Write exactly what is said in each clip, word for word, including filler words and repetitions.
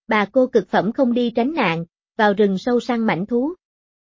Bà cô cực phẩm không đi tránh nạn, vào rừng sâu săn mãnh thú.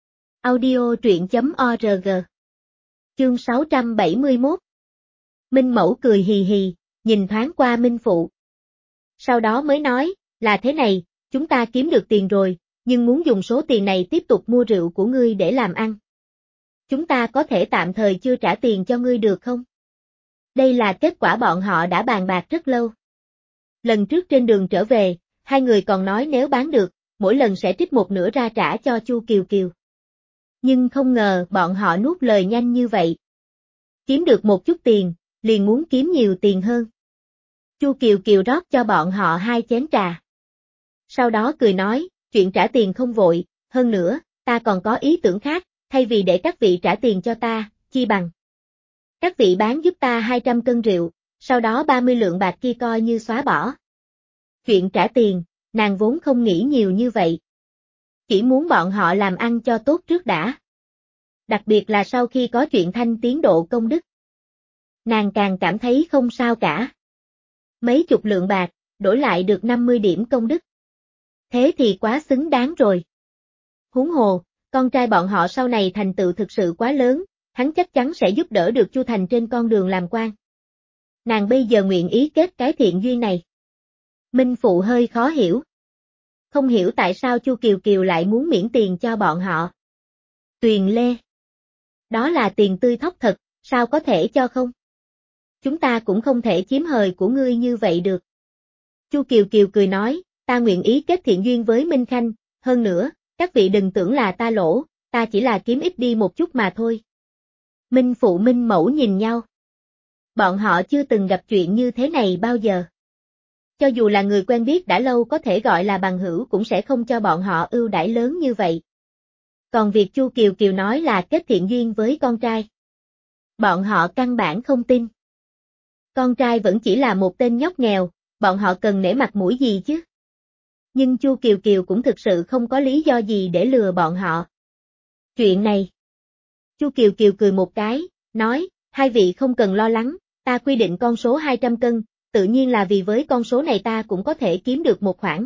Audio truyện chấm org. Chương sáu trăm bảy mươi mốt. Minh Mẫu cười hì hì, nhìn thoáng qua Minh Phụ. Sau đó mới nói, là thế này, chúng ta kiếm được tiền rồi, nhưng muốn dùng số tiền này tiếp tục mua rượu của ngươi để làm ăn. Chúng ta có thể tạm thời chưa trả tiền cho ngươi được không? Đây là kết quả bọn họ đã bàn bạc rất lâu. Lần trước trên đường trở về, hai người còn nói nếu bán được, mỗi lần sẽ trích một nửa ra trả cho Chu Kiều Kiều. Nhưng không ngờ bọn họ nuốt lời nhanh như vậy. Kiếm được một chút tiền, liền muốn kiếm nhiều tiền hơn. Chu Kiều Kiều rót cho bọn họ hai chén trà. Sau đó cười nói, chuyện trả tiền không vội, hơn nữa, ta còn có ý tưởng khác, thay vì để các vị trả tiền cho ta, chi bằng. Các vị bán giúp ta hai trăm cân rượu, sau đó ba mươi lượng bạc kia coi như xóa bỏ. Chuyện trả tiền, nàng vốn không nghĩ nhiều như vậy. Chỉ muốn bọn họ làm ăn cho tốt trước đã. Đặc biệt là sau khi có chuyện thanh tiến độ công đức. Nàng càng cảm thấy không sao cả. Mấy chục lượng bạc, đổi lại được năm mươi điểm công đức. Thế thì quá xứng đáng rồi. Huống hồ, con trai bọn họ sau này thành tựu thực sự quá lớn, hắn chắc chắn sẽ giúp đỡ được Chu Thành trên con đường làm quan. Nàng bây giờ nguyện ý kết cái thiện duyên này. Minh Phụ hơi khó hiểu. Không hiểu tại sao Chu Kiều Kiều lại muốn miễn tiền cho bọn họ. Tuyền Lê. Đó là tiền tươi thóc thật, sao có thể cho không? Chúng ta cũng không thể chiếm hời của ngươi như vậy được. Chu Kiều Kiều cười nói, ta nguyện ý kết thiện duyên với Minh Khanh, hơn nữa, các vị đừng tưởng là ta lỗ, ta chỉ là kiếm ít đi một chút mà thôi. Minh Phụ Minh Mẫu nhìn nhau. Bọn họ chưa từng gặp chuyện như thế này bao giờ. Cho dù là người quen biết đã lâu có thể gọi là bằng hữu cũng sẽ không cho bọn họ ưu đãi lớn như vậy. Còn việc Chu Kiều Kiều nói là kết thiện duyên với con trai. Bọn họ căn bản không tin. Con trai vẫn chỉ là một tên nhóc nghèo, bọn họ cần nể mặt mũi gì chứ? Nhưng Chu Kiều Kiều cũng thực sự không có lý do gì để lừa bọn họ. Chuyện này. Chu Kiều Kiều cười một cái, nói, hai vị không cần lo lắng, ta quy định con số hai trăm cân, tự nhiên là vì với con số này ta cũng có thể kiếm được một khoản.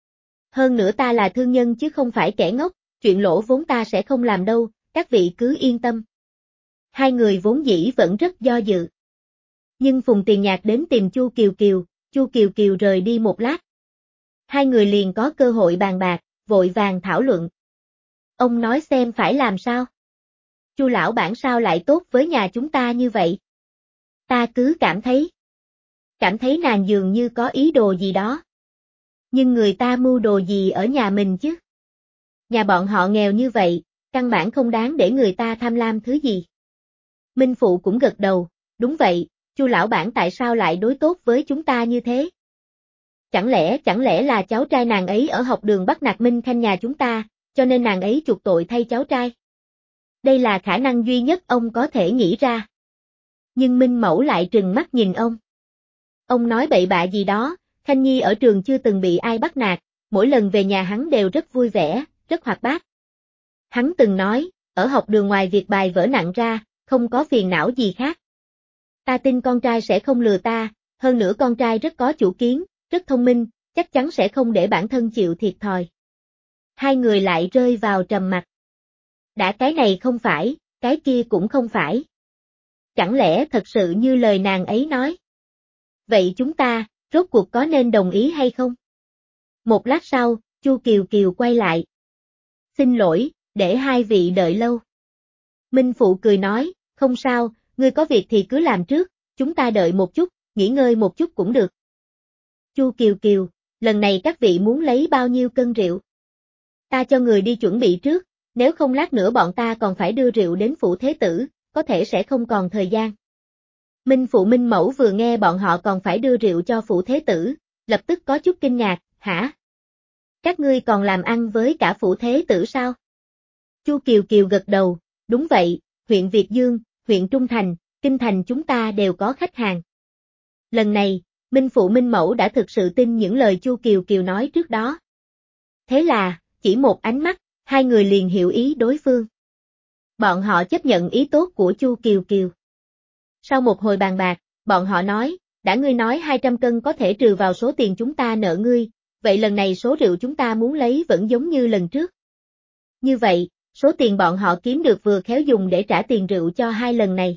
Hơn nữa ta là thương nhân chứ không phải kẻ ngốc, chuyện lỗ vốn ta sẽ không làm đâu, các vị cứ yên tâm. Hai người vốn dĩ vẫn rất do dự. Nhưng Phùng Tiền Nhạc đến tìm Chu Kiều Kiều, Chu Kiều Kiều rời đi một lát. Hai người liền có cơ hội bàn bạc, vội vàng thảo luận. Ông nói xem phải làm sao? Chu lão bản sao lại tốt với nhà chúng ta như vậy? Ta cứ cảm thấy. Cảm thấy nàng dường như có ý đồ gì đó. Nhưng người ta mưu đồ gì ở nhà mình chứ? Nhà bọn họ nghèo như vậy, căn bản không đáng để người ta tham lam thứ gì. Minh Phụ cũng gật đầu, đúng vậy, Chu lão bản tại sao lại đối tốt với chúng ta như thế? Chẳng lẽ, chẳng lẽ là cháu trai nàng ấy ở học đường bắt nạt Minh Khanh nhà chúng ta, cho nên nàng ấy chuộc tội thay cháu trai? Đây là khả năng duy nhất ông có thể nghĩ ra. Nhưng Minh Mẫu lại trừng mắt nhìn ông. Ông nói bậy bạ gì đó, Khanh Nhi ở trường chưa từng bị ai bắt nạt, mỗi lần về nhà hắn đều rất vui vẻ, rất hoạt bát. Hắn từng nói, ở học đường ngoài việc bài vở nặng ra, không có phiền não gì khác. Ta tin con trai sẽ không lừa ta, hơn nữa con trai rất có chủ kiến, rất thông minh, chắc chắn sẽ không để bản thân chịu thiệt thòi. Hai người lại rơi vào trầm mặc. Đã cái này không phải, cái kia cũng không phải. Chẳng lẽ thật sự như lời nàng ấy nói? Vậy chúng ta, rốt cuộc có nên đồng ý hay không? Một lát sau, Chu Kiều Kiều quay lại. Xin lỗi, để hai vị đợi lâu. Minh Phụ cười nói, không sao, ngươi có việc thì cứ làm trước, chúng ta đợi một chút, nghỉ ngơi một chút cũng được. Chu Kiều Kiều, lần này các vị muốn lấy bao nhiêu cân rượu? Ta cho người đi chuẩn bị trước, nếu không lát nữa bọn ta còn phải đưa rượu đến phủ thế tử, có thể sẽ không còn thời gian. Minh Phụ Minh Mẫu vừa nghe bọn họ còn phải đưa rượu cho phủ thế tử, lập tức có chút kinh ngạc, hả? Các ngươi còn làm ăn với cả phủ thế tử sao? Chu Kiều Kiều gật đầu, đúng vậy, huyện Việt Dương, huyện Trung Thành, Kinh Thành chúng ta đều có khách hàng. Lần này, Minh Phụ Minh Mẫu đã thực sự tin những lời Chu Kiều Kiều nói trước đó. Thế là, chỉ một ánh mắt, hai người liền hiểu ý đối phương. Bọn họ chấp nhận ý tốt của Chu Kiều Kiều. Sau một hồi bàn bạc, bọn họ nói, đã ngươi nói hai trăm cân có thể trừ vào số tiền chúng ta nợ ngươi, vậy lần này số rượu chúng ta muốn lấy vẫn giống như lần trước. Như vậy, số tiền bọn họ kiếm được vừa khéo dùng để trả tiền rượu cho hai lần này.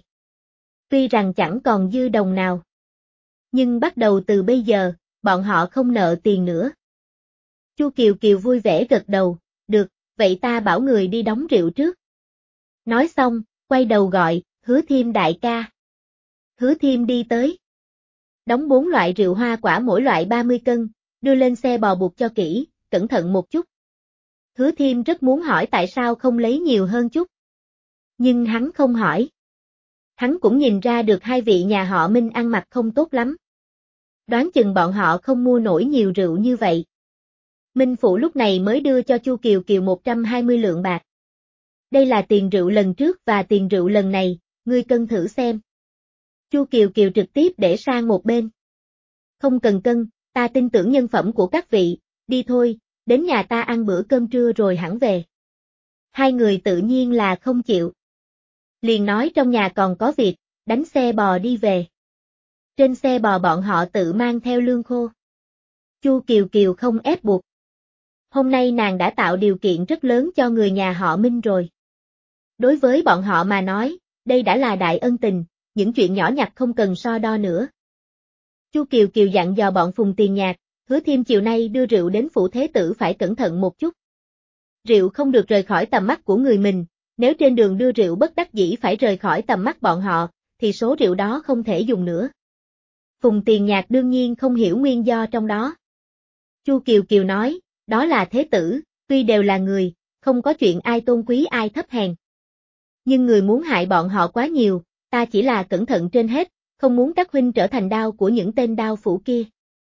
Tuy rằng chẳng còn dư đồng nào. Nhưng bắt đầu từ bây giờ, bọn họ không nợ tiền nữa. Chu Kiều Kiều vui vẻ gật đầu, được, vậy ta bảo người đi đóng rượu trước. Nói xong, quay đầu gọi, Hứa Thiêm đại ca. Hứa Thiêm đi tới. Đóng bốn loại rượu hoa quả mỗi loại ba mươi cân, đưa lên xe bò buộc cho kỹ, cẩn thận một chút. Hứa Thiêm rất muốn hỏi tại sao không lấy nhiều hơn chút. Nhưng hắn không hỏi. Hắn cũng nhìn ra được hai vị nhà họ Minh ăn mặc không tốt lắm. Đoán chừng bọn họ không mua nổi nhiều rượu như vậy. Minh Phụ lúc này mới đưa cho Chu Kiều Kiều một trăm hai mươi lượng bạc. Đây là tiền rượu lần trước và tiền rượu lần này, ngươi cân thử xem. Chu Kiều Kiều trực tiếp để sang một bên. Không cần cân, ta tin tưởng nhân phẩm của các vị, đi thôi, đến nhà ta ăn bữa cơm trưa rồi hẳn về. Hai người tự nhiên là không chịu. Liền nói trong nhà còn có việc, đánh xe bò đi về. Trên xe bò bọn họ tự mang theo lương khô. Chu Kiều Kiều không ép buộc. Hôm nay nàng đã tạo điều kiện rất lớn cho người nhà họ Minh rồi. Đối với bọn họ mà nói, đây đã là đại ân tình, những chuyện nhỏ nhặt không cần so đo nữa. Chu Kiều Kiều dặn dò bọn Phùng Tiền Nhạc, Hứa Thiêm chiều nay đưa rượu đến phủ thế tử phải cẩn thận một chút. Rượu không được rời khỏi tầm mắt của người mình, nếu trên đường đưa rượu bất đắc dĩ phải rời khỏi tầm mắt bọn họ, thì số rượu đó không thể dùng nữa. Phùng Tiền Nhạc đương nhiên không hiểu nguyên do trong đó. Chu Kiều Kiều nói, đó là thế tử, tuy đều là người, không có chuyện ai tôn quý ai thấp hèn. Nhưng người muốn hại bọn họ quá nhiều, ta chỉ là cẩn thận trên hết, không muốn các huynh trở thành đao của những tên đao phủ kia.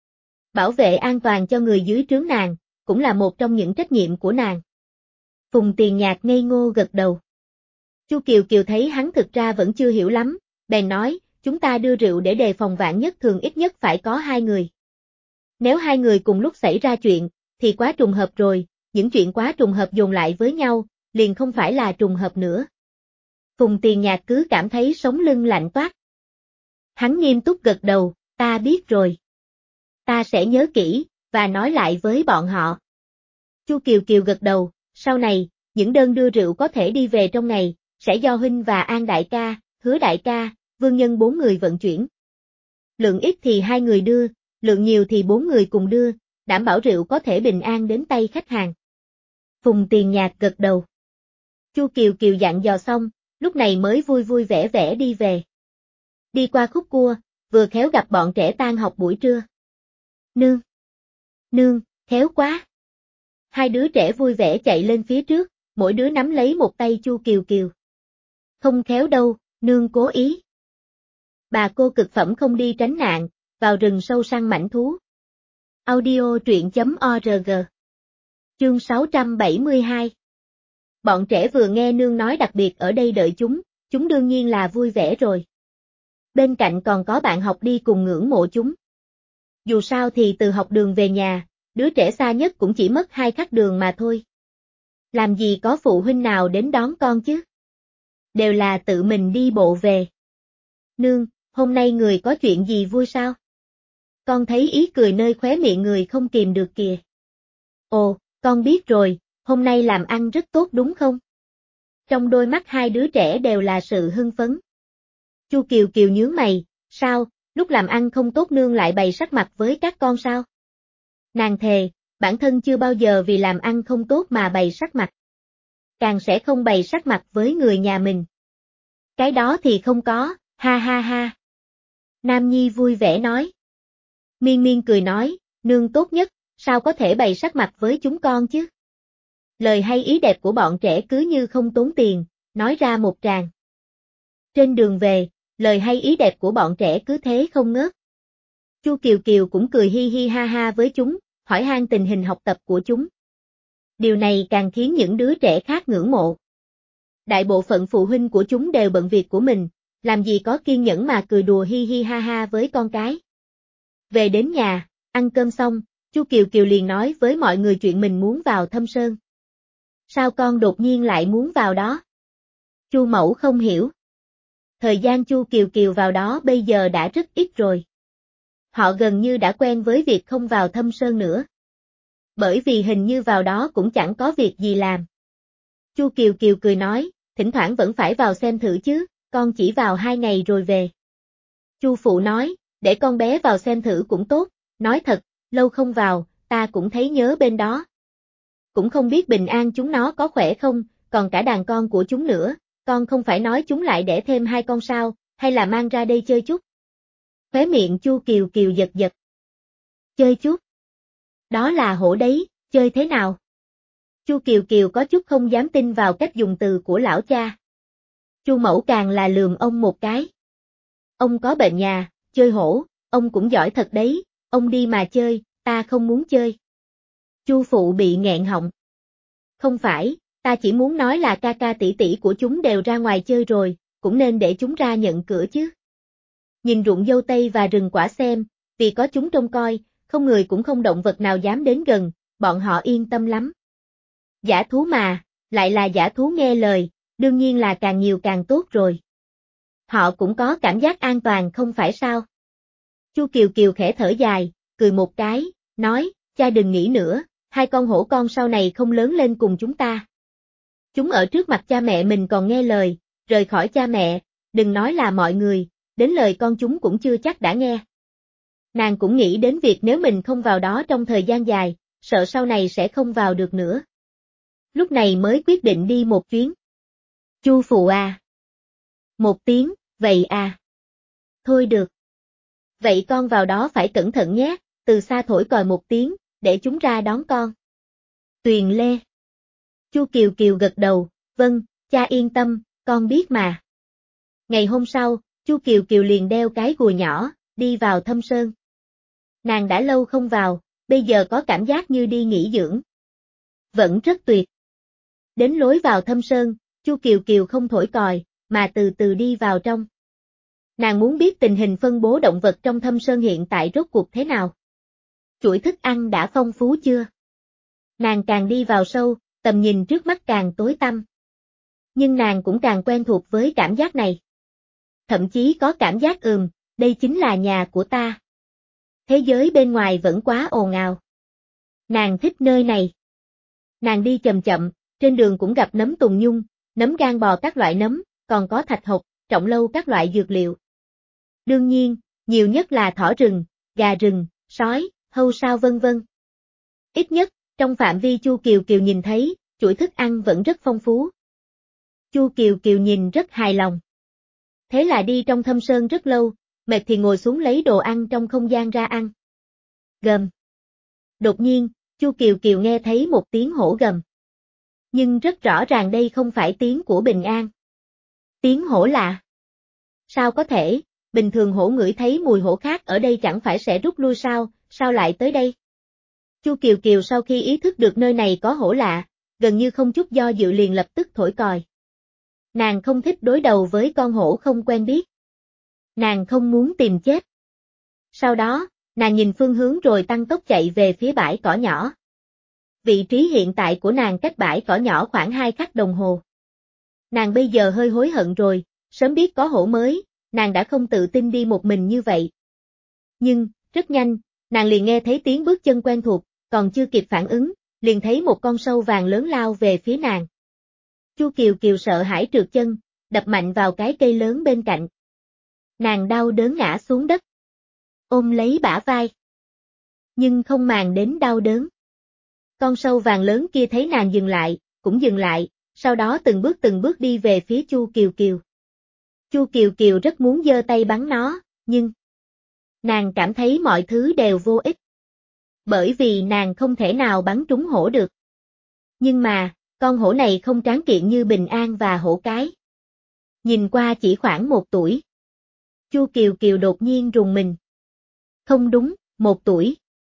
Bảo vệ an toàn cho người dưới trướng nàng, cũng là một trong những trách nhiệm của nàng. Phùng Tiền Nhạc ngây ngô gật đầu. Chu Kiều Kiều thấy hắn thực ra vẫn chưa hiểu lắm, bèn nói, chúng ta đưa rượu để đề phòng vạn nhất thường ít nhất phải có hai người. Nếu hai người cùng lúc xảy ra chuyện, thì quá trùng hợp rồi, những chuyện quá trùng hợp dồn lại với nhau, liền không phải là trùng hợp nữa. Phùng Tiền Nhạc cứ cảm thấy sống lưng lạnh toát. Hắn nghiêm túc gật đầu, ta biết rồi. Ta sẽ nhớ kỹ, và nói lại với bọn họ. Chu Kiều Kiều gật đầu, sau này, những đơn đưa rượu có thể đi về trong ngày, sẽ do huynh và An đại ca, Hứa đại ca, Vương Nhân bốn người vận chuyển. Lượng ít thì hai người đưa, lượng nhiều thì bốn người cùng đưa, đảm bảo rượu có thể bình an đến tay khách hàng. Phùng Tiền Nhạc gật đầu. Chu Kiều Kiều dặn dò xong, lúc này mới vui vui vẻ vẻ đi về. Đi qua khúc cua, vừa khéo gặp bọn trẻ tan học buổi trưa. Nương! Nương, khéo quá! Hai đứa trẻ vui vẻ chạy lên phía trước, mỗi đứa nắm lấy một tay Chu Kiều Kiều. Không khéo đâu, nương cố ý. Bà cô cực phẩm không đi tránh nạn, vào rừng sâu săn mãnh thú. Audio truyện chấm org. Chương sáu trăm bảy mươi hai. Bọn trẻ vừa nghe nương nói đặc biệt ở đây đợi chúng, chúng đương nhiên là vui vẻ rồi. Bên cạnh còn có bạn học đi cùng ngưỡng mộ chúng. Dù sao thì từ học đường về nhà, đứa trẻ xa nhất cũng chỉ mất hai khắc đường mà thôi. Làm gì có phụ huynh nào đến đón con chứ? Đều là tự mình đi bộ về. Nương, hôm nay người có chuyện gì vui sao? Con thấy ý cười nơi khóe miệng người không kìm được kìa. Ồ, con biết rồi, hôm nay làm ăn rất tốt đúng không? Trong đôi mắt hai đứa trẻ đều là sự hưng phấn. Chu Kiều Kiều nhướng mày, sao, lúc làm ăn không tốt nương lại bày sắc mặt với các con sao? Nàng thề, bản thân chưa bao giờ vì làm ăn không tốt mà bày sắc mặt. Càng sẽ không bày sắc mặt với người nhà mình. Cái đó thì không có, ha ha ha. Nam Nhi vui vẻ nói. Miên Miên cười nói, nương tốt nhất, sao có thể bày sắc mặt với chúng con chứ? Lời hay ý đẹp của bọn trẻ cứ như không tốn tiền, nói ra một tràng. Trên đường về, lời hay ý đẹp của bọn trẻ cứ thế không ngớt. Chu Kiều Kiều cũng cười hi hi ha ha với chúng, hỏi han tình hình học tập của chúng. Điều này càng khiến những đứa trẻ khác ngưỡng mộ. Đại bộ phận phụ huynh của chúng đều bận việc của mình, làm gì có kiên nhẫn mà cười đùa hi hi ha ha với con cái. Về đến nhà, ăn cơm xong, Chu Kiều Kiều liền nói với mọi người chuyện mình muốn vào Thâm Sơn. Sao con đột nhiên lại muốn vào đó? Chu Mẫu không hiểu. Thời gian Chu Kiều Kiều vào đó bây giờ đã rất ít rồi. Họ gần như đã quen với việc không vào Thâm Sơn nữa. bởi vì hình như vào đó cũng chẳng có việc gì làm. Chu Kiều Kiều cười nói, thỉnh thoảng vẫn phải vào xem thử chứ, con chỉ vào hai ngày rồi về. Chu phụ nói, để con bé vào xem thử cũng tốt, nói thật, lâu không vào, ta cũng thấy nhớ bên đó. Cũng không biết bình an chúng nó có khỏe không, còn cả đàn con của chúng nữa, con không phải nói chúng lại đẻ thêm hai con sao, hay là mang ra đây chơi chút. Khóe miệng Chu Kiều Kiều giật giật. Chơi chút. Đó là hổ đấy, chơi thế nào? Chu Kiều Kiều có chút không dám tin vào cách dùng từ của lão cha. Chu mẫu càng là lườm ông một cái. Ông có bệnh nhà, chơi hổ, ông cũng giỏi thật đấy, ông đi mà chơi, ta không muốn chơi. Chu phụ bị nghẹn họng. Không phải, ta chỉ muốn nói là ca ca tỷ tỷ của chúng đều ra ngoài chơi rồi, cũng nên để chúng ra nhận cửa chứ. Nhìn ruộng dâu tây và rừng quả xem, vì có chúng trông coi, không người cũng không động vật nào dám đến gần, bọn họ yên tâm lắm. Dã thú mà, lại là dã thú nghe lời, đương nhiên là càng nhiều càng tốt rồi. Họ cũng có cảm giác an toàn không phải sao? Chu Kiều Kiều khẽ thở dài, cười một cái, nói, cha đừng nghĩ nữa, hai con hổ con sau này không lớn lên cùng chúng ta. Chúng ở trước mặt cha mẹ mình còn nghe lời, rời khỏi cha mẹ, đừng nói là mọi người, đến lời con chúng cũng chưa chắc đã nghe. Nàng cũng nghĩ đến việc nếu mình không vào đó trong thời gian dài, sợ sau này sẽ không vào được nữa. Lúc này mới quyết định đi một chuyến. Chu phụ à. Một tiếng, vậy à. Thôi được. Vậy con vào đó phải cẩn thận nhé, từ xa thổi còi một tiếng, để chúng ra đón con. Tuyền Lê. Chu Kiều Kiều gật đầu, vâng, cha yên tâm, con biết mà. Ngày hôm sau, Chu Kiều Kiều liền đeo cái gùi nhỏ, đi vào Thâm Sơn. Nàng đã lâu không vào, bây giờ có cảm giác như đi nghỉ dưỡng. Vẫn rất tuyệt. Đến lối vào Thâm Sơn, Chu Kiều Kiều không thổi còi, mà từ từ đi vào trong. Nàng muốn biết tình hình phân bố động vật trong Thâm Sơn hiện tại rốt cuộc thế nào. Chuỗi thức ăn đã phong phú chưa? Nàng càng đi vào sâu, tầm nhìn trước mắt càng tối tăm. Nhưng nàng cũng càng quen thuộc với cảm giác này. Thậm chí có cảm giác ừm, đây chính là nhà của ta. Thế giới bên ngoài vẫn quá ồn ào. Nàng thích nơi này. Nàng đi chậm chậm, trên đường cũng gặp nấm tùng nhung, nấm gan bò các loại nấm, còn có thạch hộc, trọng lâu các loại dược liệu. Đương nhiên, nhiều nhất là thỏ rừng, gà rừng, sói, hâu sao vân vân. Ít nhất, trong phạm vi Chu Kiều Kiều nhìn thấy, chuỗi thức ăn vẫn rất phong phú. Chu Kiều Kiều nhìn rất hài lòng. Thế là đi trong Thâm Sơn rất lâu, mệt thì ngồi xuống lấy đồ ăn trong không gian ra ăn. Gầm. Đột nhiên, Chu Kiều Kiều nghe thấy một tiếng hổ gầm. Nhưng rất rõ ràng đây không phải tiếng của Bình An. Tiếng hổ lạ. Sao có thể, bình thường hổ ngửi thấy mùi hổ khác ở đây chẳng phải sẽ rút lui sao, sao lại tới đây? Chu Kiều Kiều sau khi ý thức được nơi này có hổ lạ, gần như không chút do dự liền lập tức thổi còi. Nàng không thích đối đầu với con hổ không quen biết. Nàng không muốn tìm chết. Sau đó, nàng nhìn phương hướng rồi tăng tốc chạy về phía bãi cỏ nhỏ. Vị trí hiện tại của nàng cách bãi cỏ nhỏ khoảng hai khắc đồng hồ. Nàng bây giờ hơi hối hận rồi, sớm biết có hổ mới, nàng đã không tự tin đi một mình như vậy. Nhưng, rất nhanh, nàng liền nghe thấy tiếng bước chân quen thuộc, còn chưa kịp phản ứng, liền thấy một con sâu vàng lớn lao về phía nàng. Chu Kiều Kiều sợ hãi trượt chân, đập mạnh vào cái cây lớn bên cạnh. Nàng đau đớn ngã xuống đất. Ôm lấy bả vai. Nhưng không màng đến đau đớn. Con sâu vàng lớn kia thấy nàng dừng lại, cũng dừng lại, sau đó từng bước từng bước đi về phía Chu Kiều Kiều. Chu Kiều Kiều rất muốn giơ tay bắn nó, nhưng nàng cảm thấy mọi thứ đều vô ích. Bởi vì nàng không thể nào bắn trúng hổ được. Nhưng mà, con hổ này không tráng kiện như Bình An và hổ cái. Nhìn qua chỉ khoảng một tuổi. Chu Kiều Kiều đột nhiên rùng mình. Không đúng, một tuổi.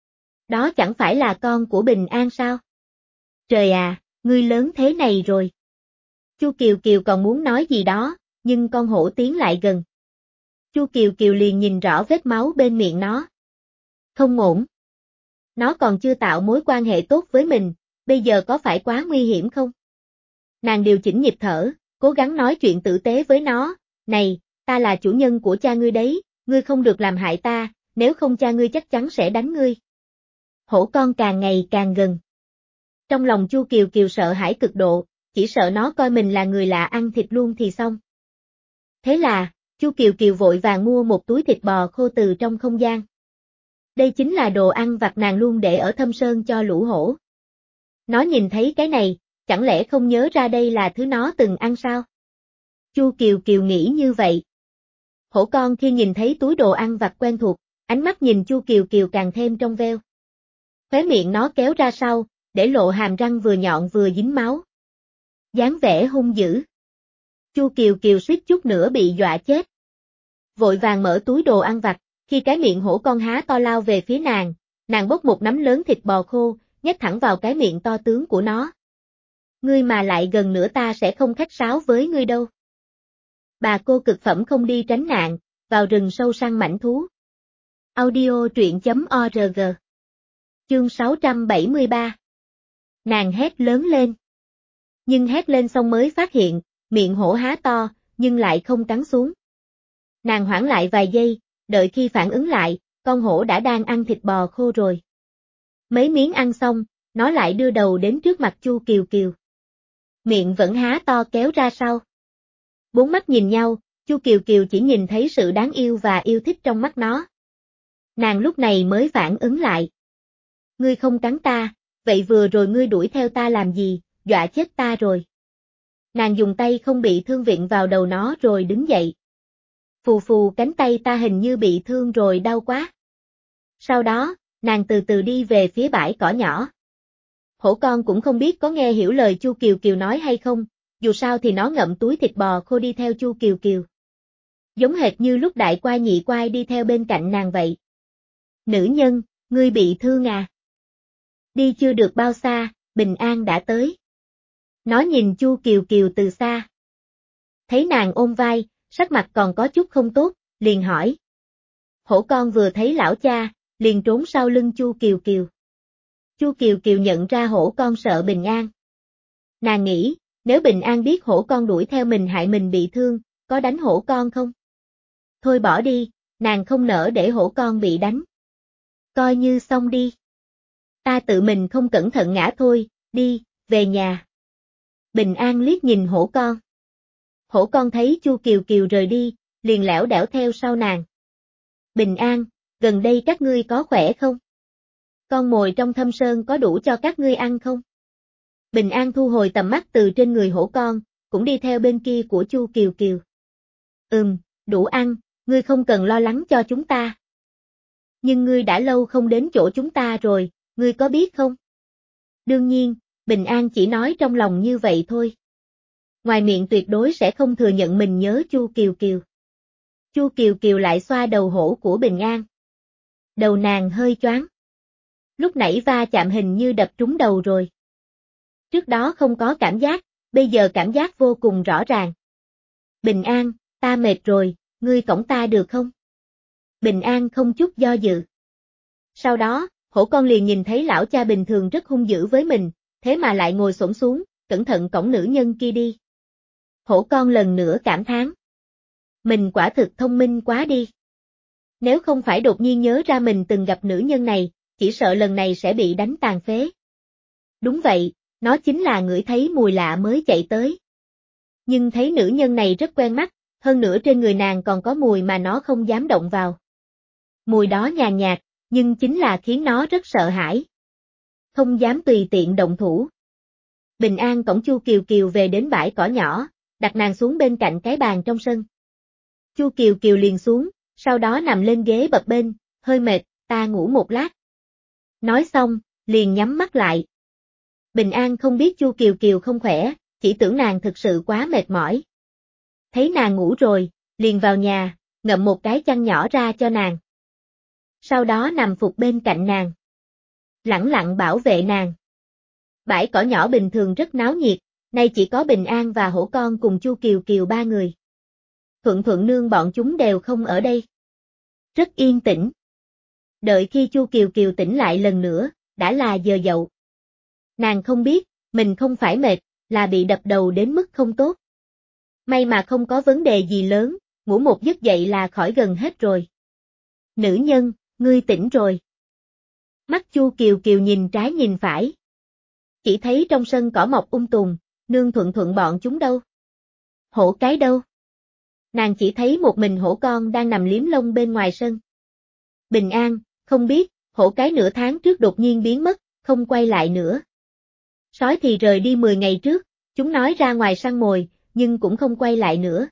Đó chẳng phải là con của Bình An sao? Trời à, ngươi lớn thế này rồi. Chu Kiều Kiều còn muốn nói gì đó, nhưng con hổ tiến lại gần. Chu Kiều Kiều liền nhìn rõ vết máu bên miệng nó. Không ổn. Nó còn chưa tạo mối quan hệ tốt với mình, bây giờ có phải quá nguy hiểm không? Nàng điều chỉnh nhịp thở, cố gắng nói chuyện tử tế với nó, này, ta là chủ nhân của cha ngươi đấy, ngươi không được làm hại ta, nếu không cha ngươi chắc chắn sẽ đánh ngươi. Hổ con càng ngày càng gần. Trong lòng Chu Kiều Kiều sợ hãi cực độ, chỉ sợ nó coi mình là người lạ ăn thịt luôn thì xong. Thế là, Chu Kiều Kiều vội vàng mua một túi thịt bò khô từ trong không gian. Đây chính là đồ ăn vặt nàng luôn để ở Thâm Sơn cho lũ hổ. Nó nhìn thấy cái này, chẳng lẽ không nhớ ra đây là thứ nó từng ăn sao? Chu Kiều Kiều nghĩ như vậy. Hổ con khi nhìn thấy túi đồ ăn vặt quen thuộc, ánh mắt nhìn Chu Kiều Kiều càng thêm trong veo. Khóe miệng nó kéo ra sau, để lộ hàm răng vừa nhọn vừa dính máu. Dáng vẻ hung dữ. Chu Kiều Kiều suýt chút nữa bị dọa chết. Vội vàng mở túi đồ ăn vặt, khi cái miệng hổ con há to lao về phía nàng, nàng bốc một nắm lớn thịt bò khô, nhét thẳng vào cái miệng to tướng của nó. Ngươi mà lại gần nữa ta sẽ không khách sáo với ngươi đâu. Bà cô cực phẩm không đi tránh nạn, vào rừng sâu săn mãnh thú. Audio truyện chấm org. Chương sáu trăm bảy mươi ba. Nàng hét lớn lên. Nhưng hét lên xong mới phát hiện, miệng hổ há to, nhưng lại không cắn xuống. Nàng hoãn lại vài giây, đợi khi phản ứng lại, con hổ đã đang ăn thịt bò khô rồi. Mấy miếng ăn xong, nó lại đưa đầu đến trước mặt Chu Kiều Kiều. Miệng vẫn há to kéo ra sau. Bốn mắt nhìn nhau, Chu Kiều Kiều chỉ nhìn thấy sự đáng yêu và yêu thích trong mắt nó. Nàng lúc này mới phản ứng lại. Ngươi không cắn ta, vậy vừa rồi ngươi đuổi theo ta làm gì, dọa chết ta rồi. Nàng dùng tay không bị thương vịn vào đầu nó rồi đứng dậy. Phù phù cánh tay ta hình như bị thương rồi đau quá. Sau đó, nàng từ từ đi về phía bãi cỏ nhỏ. Hổ con cũng không biết có nghe hiểu lời Chu Kiều Kiều nói hay không, dù sao thì nó ngậm túi thịt bò khô đi theo Chu Kiều Kiều. Giống hệt như lúc đại quai nhị quai đi theo bên cạnh nàng vậy. Nữ nhân, ngươi bị thương à? Đi chưa được bao xa, Bình An đã tới. Nó nhìn Chu Kiều Kiều từ xa. Thấy nàng ôm vai, sắc mặt còn có chút không tốt, liền hỏi. Hổ con vừa thấy lão cha, liền trốn sau lưng Chu Kiều Kiều. Chu Kiều Kiều nhận ra hổ con sợ Bình An. Nàng nghĩ, nếu Bình An biết hổ con đuổi theo mình hại mình bị thương, có đánh hổ con không? Thôi bỏ đi, nàng không nỡ để hổ con bị đánh. Coi như xong đi. Ta tự mình không cẩn thận ngã thôi, đi, về nhà. Bình An liếc nhìn hổ con. Hổ con thấy Chu Kiều Kiều rời đi, liền lẻo đẻo theo sau nàng. Bình An, gần đây các ngươi có khỏe không? Con mồi trong Thâm Sơn có đủ cho các ngươi ăn không? Bình An thu hồi tầm mắt từ trên người hổ con, cũng đi theo bên kia của Chu Kiều Kiều. Ừm, đủ ăn, ngươi không cần lo lắng cho chúng ta. Nhưng ngươi đã lâu không đến chỗ chúng ta rồi, ngươi có biết không? Đương nhiên, Bình An chỉ nói trong lòng như vậy thôi. Ngoài miệng tuyệt đối sẽ không thừa nhận mình nhớ Chu Kiều Kiều. Chu Kiều Kiều lại xoa đầu hổ của Bình An. Đầu nàng hơi choáng. Lúc nãy va chạm hình như đập trúng đầu rồi. Trước đó không có cảm giác, bây giờ cảm giác vô cùng rõ ràng. Bình An, ta mệt rồi, ngươi cõng ta được không? Bình An không chút do dự. Sau đó, hổ con liền nhìn thấy lão cha bình thường rất hung dữ với mình, thế mà lại ngồi xổm xuống, cẩn thận cõng nữ nhân kia đi. Hổ con lần nữa cảm thán. Mình quả thực thông minh quá đi. Nếu không phải đột nhiên nhớ ra mình từng gặp nữ nhân này, chỉ sợ lần này sẽ bị đánh tàn phế. Đúng vậy, nó chính là ngửi thấy mùi lạ mới chạy tới. Nhưng thấy nữ nhân này rất quen mắt, hơn nữa trên người nàng còn có mùi mà nó không dám động vào. Mùi đó nhàn nhạt, nhưng chính là khiến nó rất sợ hãi. Không dám tùy tiện động thủ. Bình An cõng Chu Kiều Kiều về đến bãi cỏ nhỏ, đặt nàng xuống bên cạnh cái bàn trong sân. Chu Kiều Kiều liền xuống, sau đó nằm lên ghế bập bênh, hơi mệt, ta ngủ một lát. Nói xong, liền nhắm mắt lại. Bình An không biết Chu Kiều Kiều không khỏe, chỉ tưởng nàng thực sự quá mệt mỏi. Thấy nàng ngủ rồi, liền vào nhà, ngậm một cái chăn nhỏ ra cho nàng. Sau đó nằm phục bên cạnh nàng. Lẳng lặng bảo vệ nàng. Bãi cỏ nhỏ bình thường rất náo nhiệt, nay chỉ có Bình An và hổ con cùng Chu Kiều Kiều ba người. Thuận Thuận Nương bọn chúng đều không ở đây. Rất yên tĩnh. Đợi khi Chu Kiều Kiều tỉnh lại lần nữa, đã là giờ dậu. Nàng không biết, mình không phải mệt, là bị đập đầu đến mức không tốt. May mà không có vấn đề gì lớn, ngủ một giấc dậy là khỏi gần hết rồi. Nữ nhân, ngươi tỉnh rồi. Mắt Chu Kiều Kiều nhìn trái nhìn phải. Chỉ thấy trong sân cỏ mọc um tùm, Nương Thuận Thuận bọn chúng đâu? Hổ cái đâu? Nàng chỉ thấy một mình hổ con đang nằm liếm lông bên ngoài sân. Bình an, không biết, hổ cái nửa tháng trước đột nhiên biến mất, không quay lại nữa. Sói thì rời đi mười ngày trước, chúng nói ra ngoài săn mồi, nhưng cũng không quay lại nữa.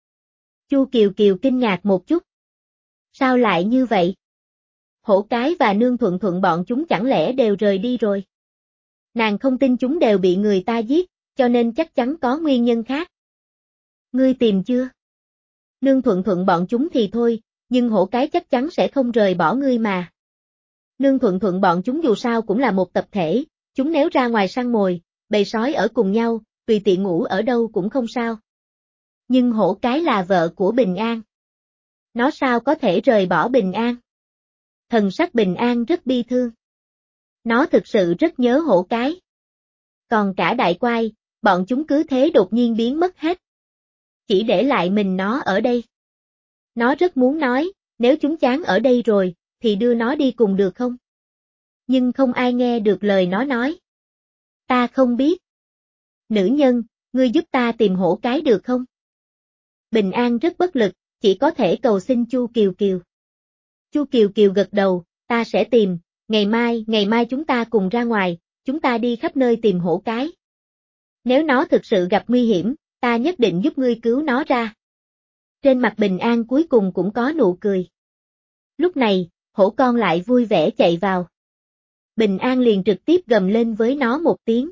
Chu Kiều Kiều kinh ngạc một chút. Sao lại như vậy? Hổ cái và Nương Thuận Thuận bọn chúng chẳng lẽ đều rời đi rồi? Nàng không tin chúng đều bị người ta giết, cho nên chắc chắn có nguyên nhân khác. Ngươi tìm chưa? Nương Thuận Thuận bọn chúng thì thôi, nhưng hổ cái chắc chắn sẽ không rời bỏ ngươi mà. Nương Thuận Thuận bọn chúng dù sao cũng là một tập thể, chúng nếu ra ngoài săn mồi, bầy sói ở cùng nhau, tùy tiện ngủ ở đâu cũng không sao. Nhưng hổ cái là vợ của Bình An. Nó sao có thể rời bỏ Bình An? Thần sắc Bình An rất bi thương. Nó thực sự rất nhớ hổ cái. Còn cả đại quai, bọn chúng cứ thế đột nhiên biến mất hết. Chỉ để lại mình nó ở đây. Nó rất muốn nói, nếu chúng chán ở đây rồi, thì đưa nó đi cùng được không? Nhưng không ai nghe được lời nó nói. Ta không biết. Nữ nhân, ngươi giúp ta tìm hổ cái được không? Bình An rất bất lực, chỉ có thể cầu xin Chu Kiều Kiều. Chu Kiều Kiều gật đầu, ta sẽ tìm, ngày mai, ngày mai chúng ta cùng ra ngoài, chúng ta đi khắp nơi tìm hổ cái. Nếu nó thực sự gặp nguy hiểm, ta nhất định giúp ngươi cứu nó ra. Trên mặt Bình An cuối cùng cũng có nụ cười. Lúc này, hổ con lại vui vẻ chạy vào. Bình An liền trực tiếp gầm lên với nó một tiếng.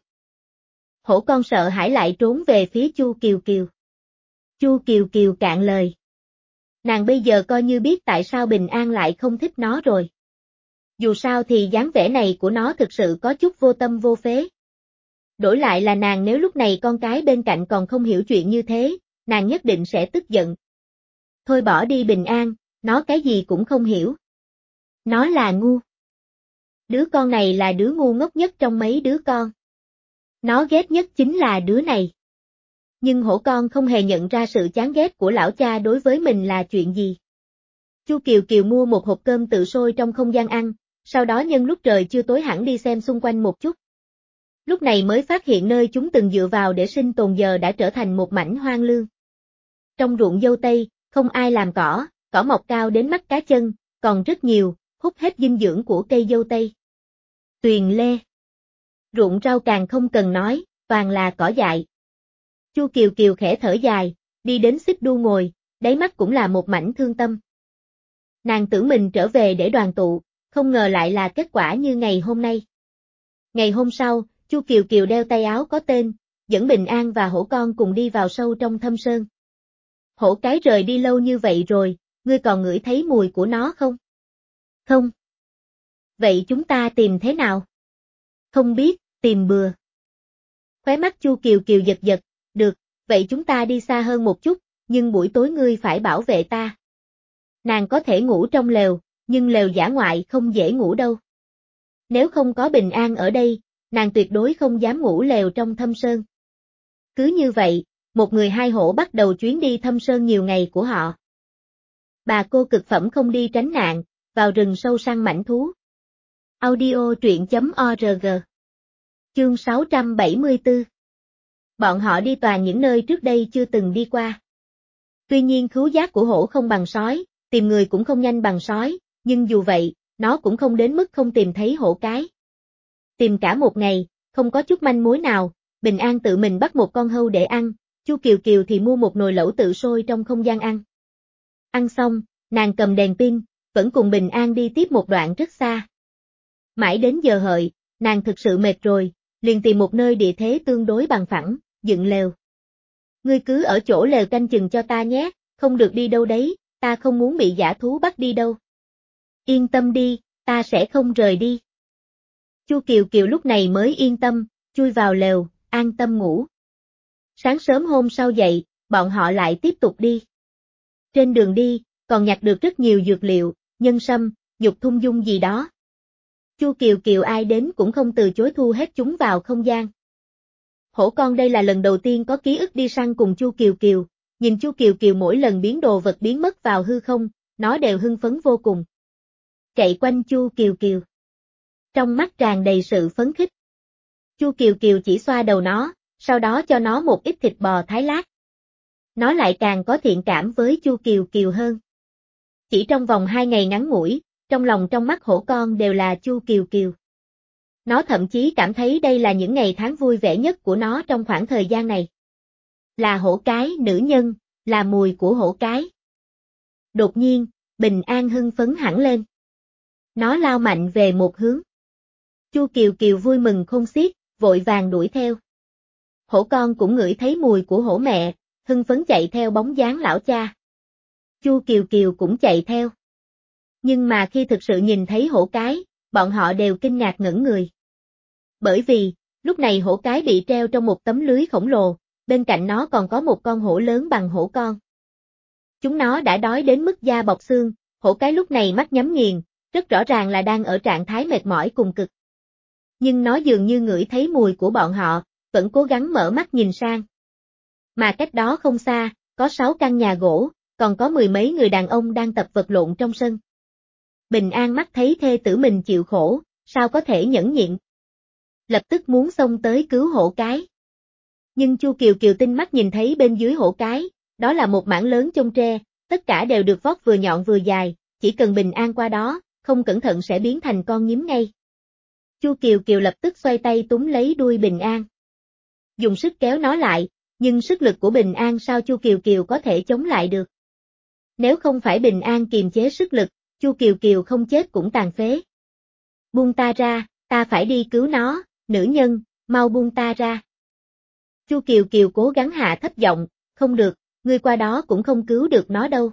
Hổ con sợ hãi lại trốn về phía Chu Kiều Kiều. Chu Kiều Kiều cạn lời. Nàng bây giờ coi như biết tại sao Bình An lại không thích nó rồi. Dù sao thì dáng vẻ này của nó thực sự có chút vô tâm vô phế. Đổi lại là nàng nếu lúc này con cái bên cạnh còn không hiểu chuyện như thế, nàng nhất định sẽ tức giận. Thôi bỏ đi Bình An, nó cái gì cũng không hiểu. Nó là ngu. Đứa con này là đứa ngu ngốc nhất trong mấy đứa con. Nó ghét nhất chính là đứa này. Nhưng hổ con không hề nhận ra sự chán ghét của lão cha đối với mình là chuyện gì. Chu Kiều Kiều mua một hộp cơm tự sôi trong không gian ăn, sau đó nhân lúc trời chưa tối hẳn đi xem xung quanh một chút. Lúc này mới phát hiện nơi chúng từng dựa vào để sinh tồn giờ đã trở thành một mảnh hoang lương. Trong ruộng dâu tây, không ai làm cỏ, cỏ mọc cao đến mắt cá chân, còn rất nhiều, hút hết dinh dưỡng của cây dâu tây. Tuyền lê. Ruộng rau càng không cần nói, toàn là cỏ dại. Chu Kiều Kiều khẽ thở dài, đi đến xích đu ngồi, đáy mắt cũng là một mảnh thương tâm. Nàng tưởng mình trở về để đoàn tụ, không ngờ lại là kết quả như ngày hôm nay. Ngày hôm sau, Chu Kiều Kiều đeo tay áo có tên, dẫn Bình An và hổ con cùng đi vào sâu trong thâm sơn. Hổ cái rời đi lâu như vậy rồi, ngươi còn ngửi thấy mùi của nó không? Không. Vậy chúng ta tìm thế nào? Không biết, tìm bừa. Khóe mắt Chu Kiều Kiều giật giật, được, vậy chúng ta đi xa hơn một chút, nhưng buổi tối ngươi phải bảo vệ ta. Nàng có thể ngủ trong lều, nhưng lều dã ngoại không dễ ngủ đâu. Nếu không có Bình An ở đây, nàng tuyệt đối không dám ngủ lều trong thâm sơn. Cứ như vậy, một người hai hổ bắt đầu chuyến đi thâm sơn nhiều ngày của họ. Bà cô cực phẩm không đi tránh nạn, vào rừng sâu săn mãnh thú. Audio truyện chấm org. Chương sáu trăm bảy mươi tư. Bọn họ đi toàn những nơi trước đây chưa từng đi qua. Tuy nhiên khứu giác của hổ không bằng sói, tìm người cũng không nhanh bằng sói, nhưng dù vậy, nó cũng không đến mức không tìm thấy hổ cái. Tìm cả một ngày, không có chút manh mối nào, Bình An tự mình bắt một con hươu để ăn, Chu Kiều Kiều thì mua một nồi lẩu tự sôi trong không gian ăn. Ăn xong, nàng cầm đèn pin, vẫn cùng Bình An đi tiếp một đoạn rất xa. Mãi đến giờ hợi, nàng thực sự mệt rồi, liền tìm một nơi địa thế tương đối bằng phẳng, dựng lều. Ngươi cứ ở chỗ lều canh chừng cho ta nhé, không được đi đâu đấy, ta không muốn bị dã thú bắt đi đâu. Yên tâm đi, ta sẽ không rời đi. Chu Kiều Kiều lúc này mới yên tâm, chui vào lều, an tâm ngủ. Sáng sớm hôm sau dậy, bọn họ lại tiếp tục đi. Trên đường đi, còn nhặt được rất nhiều dược liệu, nhân sâm, nhục thung dung gì đó. Chu Kiều Kiều ai đến cũng không từ chối thu hết chúng vào không gian. Hổ con đây là lần đầu tiên có ký ức đi săn cùng Chu Kiều Kiều, nhìn Chu Kiều Kiều mỗi lần biến đồ vật biến mất vào hư không, nó đều hưng phấn vô cùng. Chạy quanh Chu Kiều Kiều. Trong mắt tràn đầy sự phấn khích. Chu Kiều Kiều chỉ xoa đầu nó, sau đó cho nó một ít thịt bò thái lát. Nó lại càng có thiện cảm với Chu Kiều Kiều hơn. Chỉ trong vòng hai ngày ngắn ngủi, trong lòng trong mắt hổ con đều là Chu Kiều Kiều. Nó thậm chí cảm thấy đây là những ngày tháng vui vẻ nhất của nó trong khoảng thời gian này. Là hổ cái nữ nhân, là mùi của hổ cái. Đột nhiên, Bình An hưng phấn hẳn lên. Nó lao mạnh về một hướng. Chu Kiều Kiều vui mừng khôn xiết, vội vàng đuổi theo. Hổ con cũng ngửi thấy mùi của hổ mẹ, hưng phấn chạy theo bóng dáng lão cha. Chu Kiều Kiều cũng chạy theo. Nhưng mà khi thực sự nhìn thấy hổ cái, bọn họ đều kinh ngạc ngẩn người. Bởi vì, lúc này hổ cái bị treo trong một tấm lưới khổng lồ, bên cạnh nó còn có một con hổ lớn bằng hổ con. Chúng nó đã đói đến mức da bọc xương, hổ cái lúc này mắt nhắm nghiền, rất rõ ràng là đang ở trạng thái mệt mỏi cùng cực. Nhưng nó dường như ngửi thấy mùi của bọn họ, vẫn cố gắng mở mắt nhìn sang. Mà cách đó không xa, có sáu căn nhà gỗ, còn có mười mấy người đàn ông đang tập vật lộn trong sân. Bình An mắt thấy thê tử mình chịu khổ, sao có thể nhẫn nhịn. Lập tức muốn xông tới cứu hổ cái. Nhưng Chu Kiều Kiều tinh mắt nhìn thấy bên dưới hổ cái, đó là một mảng lớn chông tre, tất cả đều được vót vừa nhọn vừa dài, chỉ cần Bình An qua đó, không cẩn thận sẽ biến thành con nhím ngay. Chu Kiều Kiều lập tức xoay tay túm lấy đuôi Bình An. Dùng sức kéo nó lại, nhưng sức lực của Bình An sao Chu Kiều Kiều có thể chống lại được. Nếu không phải Bình An kiềm chế sức lực, Chu Kiều Kiều không chết cũng tàn phế. Buông ta ra, ta phải đi cứu nó, nữ nhân, mau buông ta ra. Chu Kiều Kiều cố gắng hạ thấp giọng, không được, ngươi qua đó cũng không cứu được nó đâu.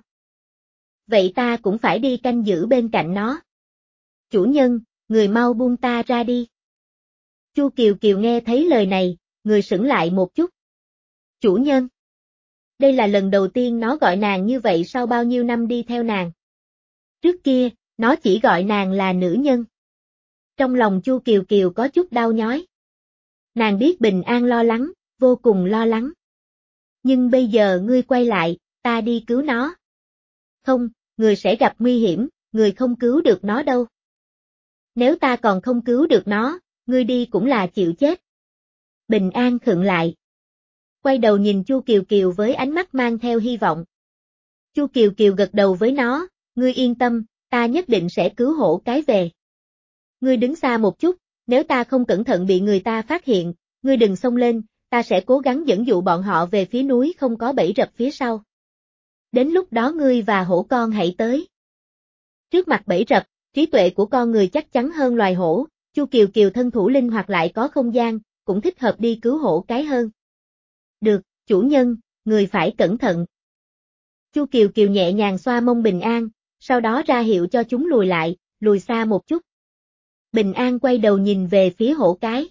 Vậy ta cũng phải đi canh giữ bên cạnh nó. Chủ nhân, người mau buông ta ra đi. Chu Kiều Kiều nghe thấy lời này, người sững lại một chút. Chủ nhân. Đây là lần đầu tiên nó gọi nàng như vậy sau bao nhiêu năm đi theo nàng. Trước kia, nó chỉ gọi nàng là nữ nhân. Trong lòng Chu Kiều Kiều có chút đau nhói. Nàng biết Bình An lo lắng, vô cùng lo lắng. Nhưng bây giờ ngươi quay lại, ta đi cứu nó. Không, người sẽ gặp nguy hiểm, người không cứu được nó đâu. Nếu ta còn không cứu được nó, ngươi đi cũng là chịu chết. Bình An khựng lại. Quay đầu nhìn Chu Kiều Kiều với ánh mắt mang theo hy vọng. Chu Kiều Kiều gật đầu với nó, ngươi yên tâm, ta nhất định sẽ cứu hổ cái về. Ngươi đứng xa một chút, nếu ta không cẩn thận bị người ta phát hiện, ngươi đừng xông lên, ta sẽ cố gắng dẫn dụ bọn họ về phía núi không có bẫy rập phía sau. Đến lúc đó ngươi và hổ con hãy tới. Trước mặt bẫy rập, trí tuệ của con người chắc chắn hơn loài hổ, Chu Kiều Kiều thân thủ linh hoạt lại có không gian, cũng thích hợp đi cứu hổ cái hơn. Được, chủ nhân, người phải cẩn thận. Chu Kiều Kiều nhẹ nhàng xoa mông Bình An, sau đó ra hiệu cho chúng lùi lại, lùi xa một chút. Bình An quay đầu nhìn về phía hổ cái.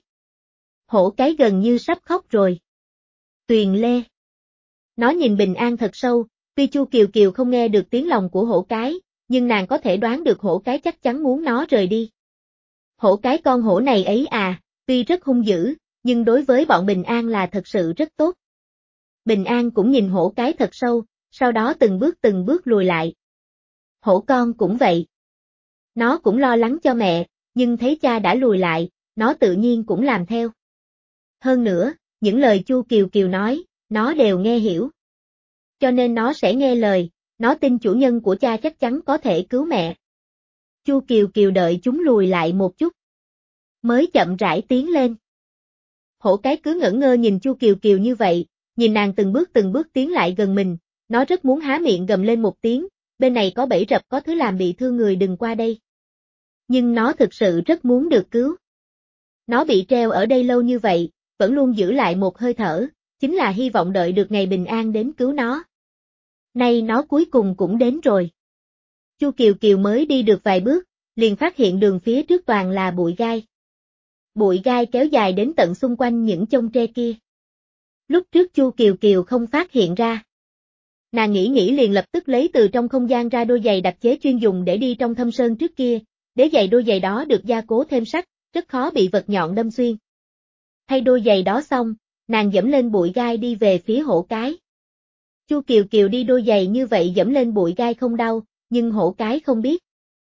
Hổ cái gần như sắp khóc rồi. Tuyền Lê. Nó nhìn Bình An thật sâu, tuy Chu Kiều Kiều không nghe được tiếng lòng của hổ cái, nhưng nàng có thể đoán được hổ cái chắc chắn muốn nó rời đi. Hổ cái con hổ này ấy à, tuy rất hung dữ, nhưng đối với bọn Bình An là thật sự rất tốt. Bình An cũng nhìn hổ cái thật sâu, sau đó từng bước từng bước lùi lại. Hổ con cũng vậy. Nó cũng lo lắng cho mẹ, nhưng thấy cha đã lùi lại, nó tự nhiên cũng làm theo. Hơn nữa, những lời Chu Kiều Kiều nói, nó đều nghe hiểu. Cho nên nó sẽ nghe lời, nó tin chủ nhân của cha chắc chắn có thể cứu mẹ. Chu Kiều Kiều đợi chúng lùi lại một chút, mới chậm rãi tiến lên. Hổ cái cứ ngẩn ngơ nhìn Chu Kiều Kiều như vậy, nhìn nàng từng bước từng bước tiến lại gần mình, nó rất muốn há miệng gầm lên một tiếng, bên này có bẫy rập có thứ làm bị thương người đừng qua đây. Nhưng nó thực sự rất muốn được cứu. Nó bị treo ở đây lâu như vậy, vẫn luôn giữ lại một hơi thở, chính là hy vọng đợi được ngày Bình An đến cứu nó. Nay nó cuối cùng cũng đến rồi. Chu Kiều Kiều mới đi được vài bước, liền phát hiện đường phía trước toàn là bụi gai. Bụi gai kéo dài đến tận xung quanh những chông tre kia. Lúc trước Chu Kiều Kiều không phát hiện ra. Nàng nghĩ nghĩ liền lập tức lấy từ trong không gian ra đôi giày đặc chế chuyên dùng để đi trong thâm sơn trước kia, đế giày đôi giày đó được gia cố thêm sắt, rất khó bị vật nhọn đâm xuyên. Thay đôi giày đó xong, nàng dẫm lên bụi gai đi về phía hổ cái. Chu Kiều Kiều đi đôi giày như vậy dẫm lên bụi gai không đau, nhưng hổ cái không biết.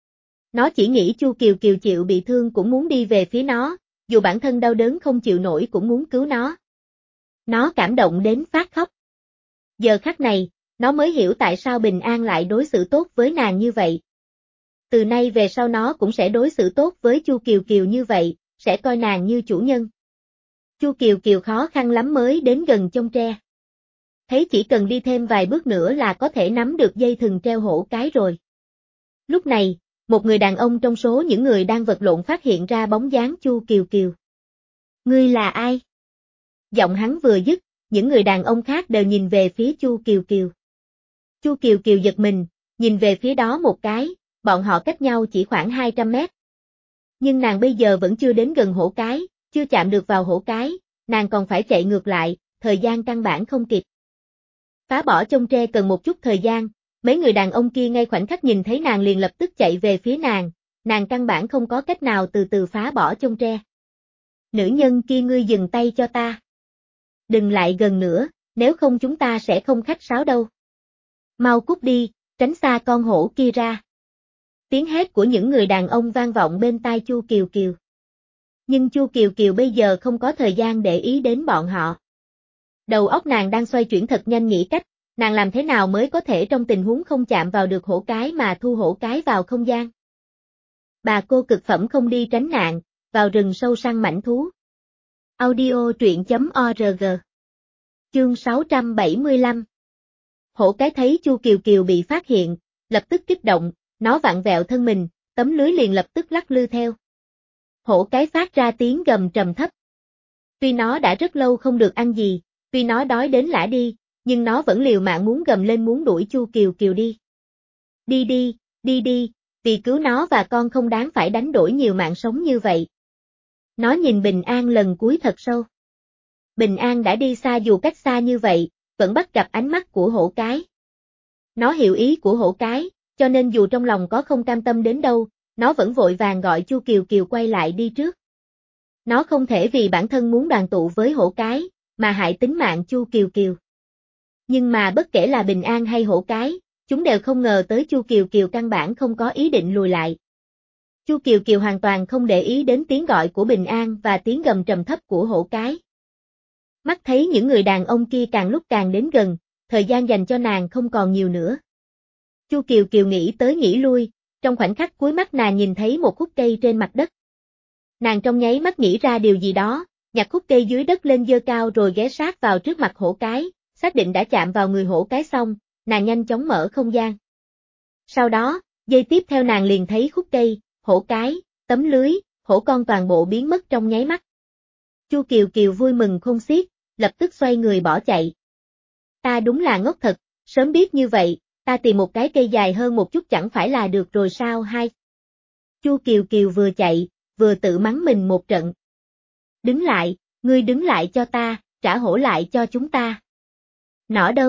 Nó chỉ nghĩ Chu Kiều Kiều chịu bị thương cũng muốn đi về phía nó, dù bản thân đau đớn không chịu nổi cũng muốn cứu nó. Nó cảm động đến phát khóc. Giờ khắc này, nó mới hiểu tại sao Bình An lại đối xử tốt với nàng như vậy. Từ nay về sau nó cũng sẽ đối xử tốt với Chu Kiều Kiều như vậy, sẽ coi nàng như chủ nhân. Chu Kiều Kiều khó khăn lắm mới đến gần chông tre. Thấy chỉ cần đi thêm vài bước nữa là có thể nắm được dây thừng treo hổ cái rồi. Lúc này, một người đàn ông trong số những người đang vật lộn phát hiện ra bóng dáng Chu Kiều Kiều. Ngươi là ai? Giọng hắn vừa dứt, những người đàn ông khác đều nhìn về phía Chu Kiều Kiều. Chu Kiều Kiều giật mình, nhìn về phía đó một cái, bọn họ cách nhau chỉ khoảng hai trăm mét. Nhưng nàng bây giờ vẫn chưa đến gần hổ cái, chưa chạm được vào hổ cái, nàng còn phải chạy ngược lại, thời gian căn bản không kịp. Phá bỏ chông tre cần một chút thời gian, mấy người đàn ông kia ngay khoảnh khắc nhìn thấy nàng liền lập tức chạy về phía nàng, nàng căn bản không có cách nào từ từ phá bỏ chông tre. Nữ nhân kia ngươi dừng tay cho ta. Đừng lại gần nữa, nếu không chúng ta sẽ không khách sáo đâu. Mau cút đi, tránh xa con hổ kia ra. Tiếng hét của những người đàn ông vang vọng bên tai Chu Kiều Kiều. Nhưng Chu Kiều Kiều bây giờ không có thời gian để ý đến bọn họ. Đầu óc nàng đang xoay chuyển thật nhanh nghĩ cách, nàng làm thế nào mới có thể trong tình huống không chạm vào được hổ cái mà thu hổ cái vào không gian. Bà cô cực phẩm không đi tránh nạn, vào rừng sâu săn mãnh thú. Audio truyện chấm org. Chương sáu trăm bảy mươi lăm. Hổ cái thấy Chu Kiều Kiều bị phát hiện, lập tức kích động, nó vặn vẹo thân mình, tấm lưới liền lập tức lắc lư theo. Hổ cái phát ra tiếng gầm trầm thấp. Tuy nó đã rất lâu không được ăn gì, tuy nó đói đến lả đi, nhưng nó vẫn liều mạng muốn gầm lên muốn đuổi Chu Kiều Kiều đi. Đi đi, đi đi, vì cứu nó và con không đáng phải đánh đổi nhiều mạng sống như vậy. Nó nhìn Bình An lần cuối thật sâu. Bình An đã đi xa dù cách xa như vậy, vẫn bắt gặp ánh mắt của hổ cái. Nó hiểu ý của hổ cái, cho nên dù trong lòng có không cam tâm đến đâu, nó vẫn vội vàng gọi Chu Kiều Kiều quay lại đi trước. Nó không thể vì bản thân muốn đoàn tụ với hổ cái, mà hại tính mạng Chu Kiều Kiều. Nhưng mà bất kể là Bình An hay hổ cái, chúng đều không ngờ tới Chu Kiều Kiều căn bản không có ý định lùi lại. Chu Kiều Kiều hoàn toàn không để ý đến tiếng gọi của Bình An và tiếng gầm trầm thấp của hổ cái. Mắt thấy những người đàn ông kia càng lúc càng đến gần, thời gian dành cho nàng không còn nhiều nữa. Chu Kiều Kiều nghĩ tới nghĩ lui, trong khoảnh khắc cuối mắt nàng nhìn thấy một khúc cây trên mặt đất. Nàng trong nháy mắt nghĩ ra điều gì đó, nhặt khúc cây dưới đất lên giơ cao rồi ghé sát vào trước mặt hổ cái, xác định đã chạm vào người hổ cái xong, nàng nhanh chóng mở không gian. Sau đó, giây tiếp theo nàng liền thấy khúc cây, hổ cái, tấm lưới, hổ con toàn bộ biến mất trong nháy mắt. Chu Kiều Kiều vui mừng khôn xiết, lập tức xoay người bỏ chạy. Ta đúng là ngốc thật, sớm biết như vậy, ta tìm một cái cây dài hơn một chút chẳng phải là được rồi sao hai. Chu Kiều Kiều vừa chạy, vừa tự mắng mình một trận. Đứng lại, ngươi đứng lại cho ta, trả hổ lại cho chúng ta. Nỏ đâu?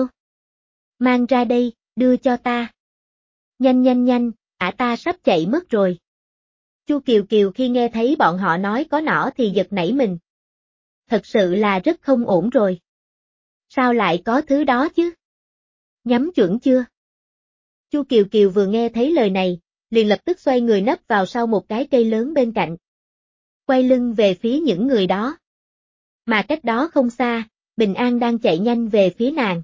Mang ra đây, đưa cho ta. Nhanh nhanh nhanh, ả ta sắp chạy mất rồi. Chu Kiều Kiều khi nghe thấy bọn họ nói có nỏ thì giật nảy mình. Thật sự là rất không ổn rồi. Sao lại có thứ đó chứ? Nhắm chuẩn chưa? Chu Kiều Kiều vừa nghe thấy lời này, liền lập tức xoay người nấp vào sau một cái cây lớn bên cạnh. Quay lưng về phía những người đó. Mà cách đó không xa, Bình An đang chạy nhanh về phía nàng.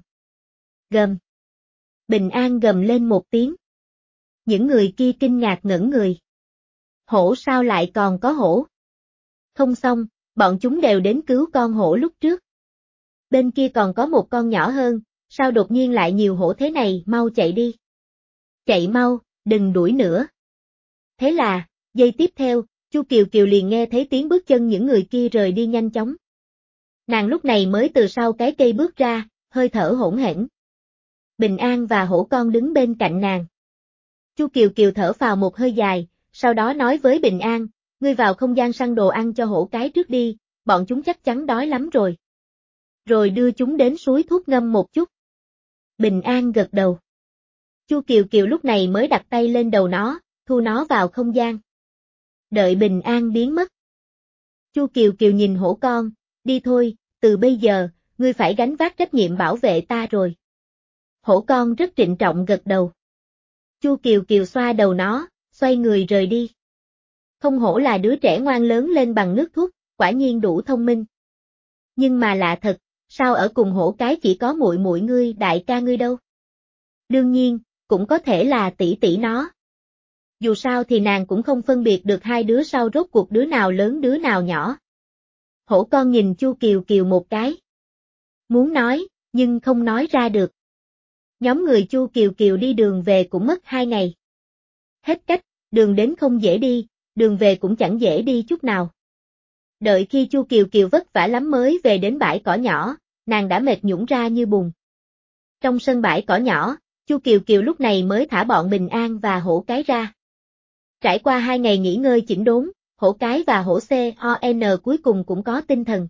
Gầm. Bình An gầm lên một tiếng. Những người kia kinh ngạc ngẩn người. Hổ sao lại còn có hổ? Không xong, bọn chúng đều đến cứu con hổ lúc trước. Bên kia còn có một con nhỏ hơn, sao đột nhiên lại nhiều hổ thế này, mau chạy đi. Chạy mau, đừng đuổi nữa. Thế là, giây tiếp theo, Chu Kiều Kiều liền nghe thấy tiếng bước chân những người kia rời đi nhanh chóng. Nàng lúc này mới từ sau cái cây bước ra, hơi thở hỗn hển. Bình An và hổ con đứng bên cạnh nàng. Chu Kiều Kiều thở phào một hơi dài, sau đó nói với Bình An, ngươi vào không gian săn đồ ăn cho hổ cái trước đi, bọn chúng chắc chắn đói lắm rồi. Rồi đưa chúng đến suối thuốc ngâm một chút. Bình An gật đầu. Chu Kiều Kiều lúc này mới đặt tay lên đầu nó, thu nó vào không gian. Đợi Bình An biến mất. Chu Kiều Kiều nhìn hổ con, đi thôi, từ bây giờ, ngươi phải gánh vác trách nhiệm bảo vệ ta rồi. Hổ con rất trịnh trọng gật đầu. Chu Kiều Kiều xoa đầu nó, xoay người rời đi. Không hổ là đứa trẻ ngoan lớn lên bằng nước thuốc, quả nhiên đủ thông minh. Nhưng mà lạ thật, sao ở cùng hổ cái chỉ có muội muội ngươi đại ca ngươi đâu? Đương nhiên, cũng có thể là tỷ tỷ nó. Dù sao thì nàng cũng không phân biệt được hai đứa sau rốt cuộc đứa nào lớn đứa nào nhỏ. Hổ con nhìn Chu Kiều Kiều một cái. Muốn nói, nhưng không nói ra được. Nhóm người Chu Kiều Kiều đi đường về cũng mất hai ngày. Hết cách, đường đến không dễ đi, đường về cũng chẳng dễ đi chút nào. Đợi khi Chu Kiều Kiều vất vả lắm mới về đến bãi cỏ nhỏ, nàng đã mệt nhũn ra như bùn. Trong sân bãi cỏ nhỏ, Chu Kiều Kiều lúc này mới thả bọn Bình An và hổ cái ra. Trải qua hai ngày nghỉ ngơi chỉnh đốn, hổ cái và hổ con cuối cùng cũng có tinh thần.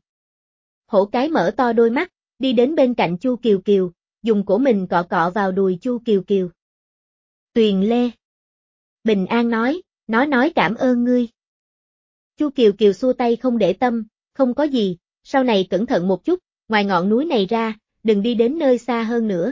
Hổ cái mở to đôi mắt, đi đến bên cạnh Chu Kiều Kiều, dùng cổ mình cọ cọ vào đùi Chu Kiều Kiều. Tuyền Lê. Bình An nói, nó nói cảm ơn ngươi. Chu Kiều Kiều xua tay không để tâm, không có gì, sau này cẩn thận một chút, ngoài ngọn núi này ra, đừng đi đến nơi xa hơn nữa.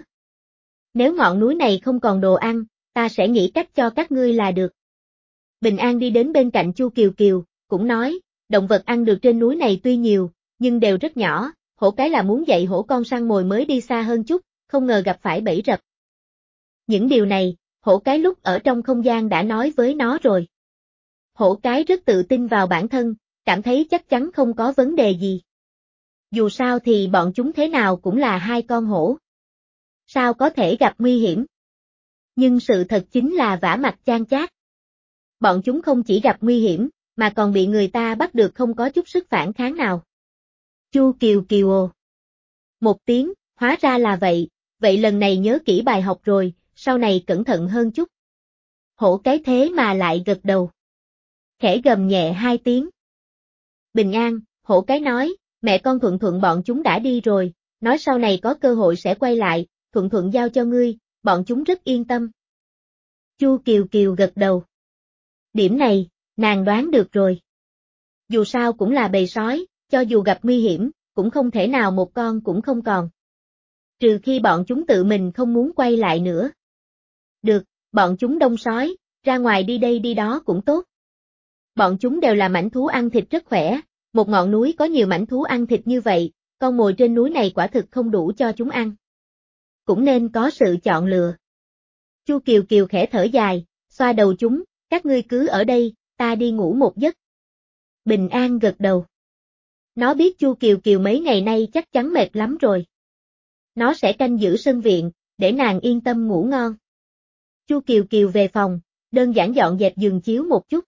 Nếu ngọn núi này không còn đồ ăn, ta sẽ nghĩ cách cho các ngươi là được. Bình An đi đến bên cạnh Chu Kiều Kiều, cũng nói, động vật ăn được trên núi này tuy nhiều, nhưng đều rất nhỏ, hổ cái là muốn dạy hổ con săn mồi mới đi xa hơn chút, không ngờ gặp phải bẫy rập. Những điều này, hổ cái lúc ở trong không gian đã nói với nó rồi. Hổ cái rất tự tin vào bản thân, cảm thấy chắc chắn không có vấn đề gì. Dù sao thì bọn chúng thế nào cũng là hai con hổ. Sao có thể gặp nguy hiểm? Nhưng sự thật chính là vả mặt chan chát. Bọn chúng không chỉ gặp nguy hiểm, mà còn bị người ta bắt được không có chút sức phản kháng nào. Chu Kiều Kiều ồ. Một tiếng, hóa ra là vậy, vậy lần này nhớ kỹ bài học rồi, sau này cẩn thận hơn chút. Hổ cái thế mà lại gật đầu. Khẽ gầm nhẹ hai tiếng. Bình An, hổ cái nói, mẹ con Thuận Thuận bọn chúng đã đi rồi, nói sau này có cơ hội sẽ quay lại, Thuận Thuận giao cho ngươi, bọn chúng rất yên tâm. Chu Kiều Kiều gật đầu. Điểm này, nàng đoán được rồi. Dù sao cũng là bầy sói, cho dù gặp nguy hiểm, cũng không thể nào một con cũng không còn. Trừ khi bọn chúng tự mình không muốn quay lại nữa. Được, bọn chúng đông sói, ra ngoài đi đây đi đó cũng tốt. Bọn chúng đều là mãnh thú ăn thịt rất khỏe, một ngọn núi có nhiều mãnh thú ăn thịt như vậy, con mồi trên núi này quả thực không đủ cho chúng ăn. Cũng nên có sự chọn lựa. Chu Kiều Kiều khẽ thở dài, xoa đầu chúng, các ngươi cứ ở đây, ta đi ngủ một giấc. Bình An gật đầu. Nó biết Chu Kiều Kiều mấy ngày nay chắc chắn mệt lắm rồi. Nó sẽ canh giữ sân viện, để nàng yên tâm ngủ ngon. Chu Kiều Kiều về phòng, đơn giản dọn dẹp giường chiếu một chút.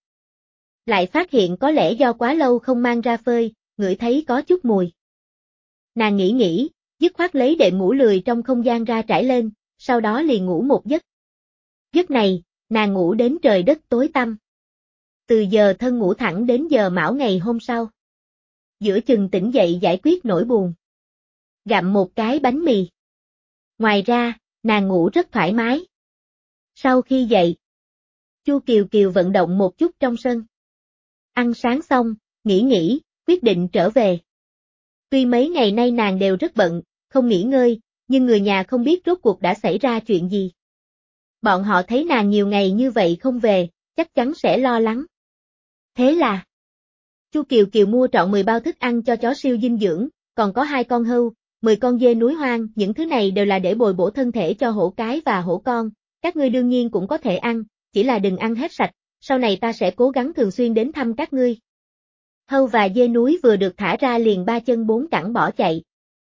Lại phát hiện có lẽ do quá lâu không mang ra phơi, ngửi thấy có chút mùi. Nàng nghĩ nghĩ, dứt khoát lấy đệm ngủ lười trong không gian ra trải lên, sau đó liền ngủ một giấc. Giấc này, nàng ngủ đến trời đất tối tăm. Từ giờ thân ngủ thẳng đến giờ mão ngày hôm sau. Giữa chừng tỉnh dậy giải quyết nỗi buồn. Gặm một cái bánh mì. Ngoài ra, nàng ngủ rất thoải mái. Sau khi dậy, Chu Kiều Kiều vận động một chút trong sân. Ăn sáng xong, nghỉ nghỉ, quyết định trở về. Tuy mấy ngày nay nàng đều rất bận, không nghỉ ngơi, nhưng người nhà không biết rốt cuộc đã xảy ra chuyện gì. Bọn họ thấy nàng nhiều ngày như vậy không về, chắc chắn sẽ lo lắng. Thế là, Chu Kiều Kiều mua trọn mười bao thức ăn cho chó siêu dinh dưỡng, còn có hai con hươu, mười con dê núi hoang, những thứ này đều là để bồi bổ thân thể cho hổ cái và hổ con, các ngươi đương nhiên cũng có thể ăn, chỉ là đừng ăn hết sạch, sau này ta sẽ cố gắng thường xuyên đến thăm các ngươi. Hươu và dê núi vừa được thả ra liền ba chân bốn cẳng bỏ chạy.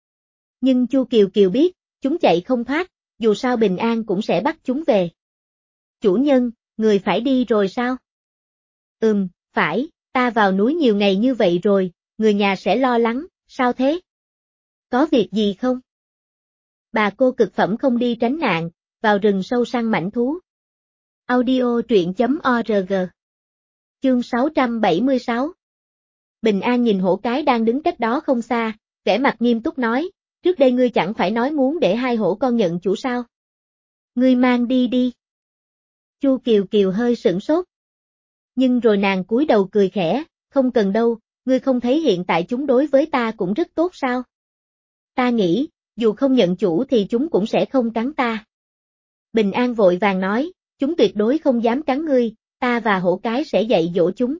Nhưng Chu Kiều Kiều biết, chúng chạy không thoát, dù sao Bình An cũng sẽ bắt chúng về. Chủ nhân, người phải đi rồi sao? Ừm, phải, ta vào núi nhiều ngày như vậy rồi, người nhà sẽ lo lắng, sao thế? Có việc gì không? Bà cô cực phẩm không đi tránh nạn, vào rừng sâu săn mãnh thú. Audio truyện chấm org. Chương sáu trăm bảy mươi sáu. Bình An nhìn hổ cái đang đứng cách đó không xa, vẻ mặt nghiêm túc nói, trước đây ngươi chẳng phải nói muốn để hai hổ con nhận chủ sao? Ngươi mang đi đi. Chu Kiều Kiều hơi sửng sốt. Nhưng rồi nàng cúi đầu cười khẽ, không cần đâu, ngươi không thấy hiện tại chúng đối với ta cũng rất tốt sao? Ta nghĩ, dù không nhận chủ thì chúng cũng sẽ không cắn ta. Bình An vội vàng nói, chúng tuyệt đối không dám cắn ngươi, ta và hổ cái sẽ dạy dỗ chúng.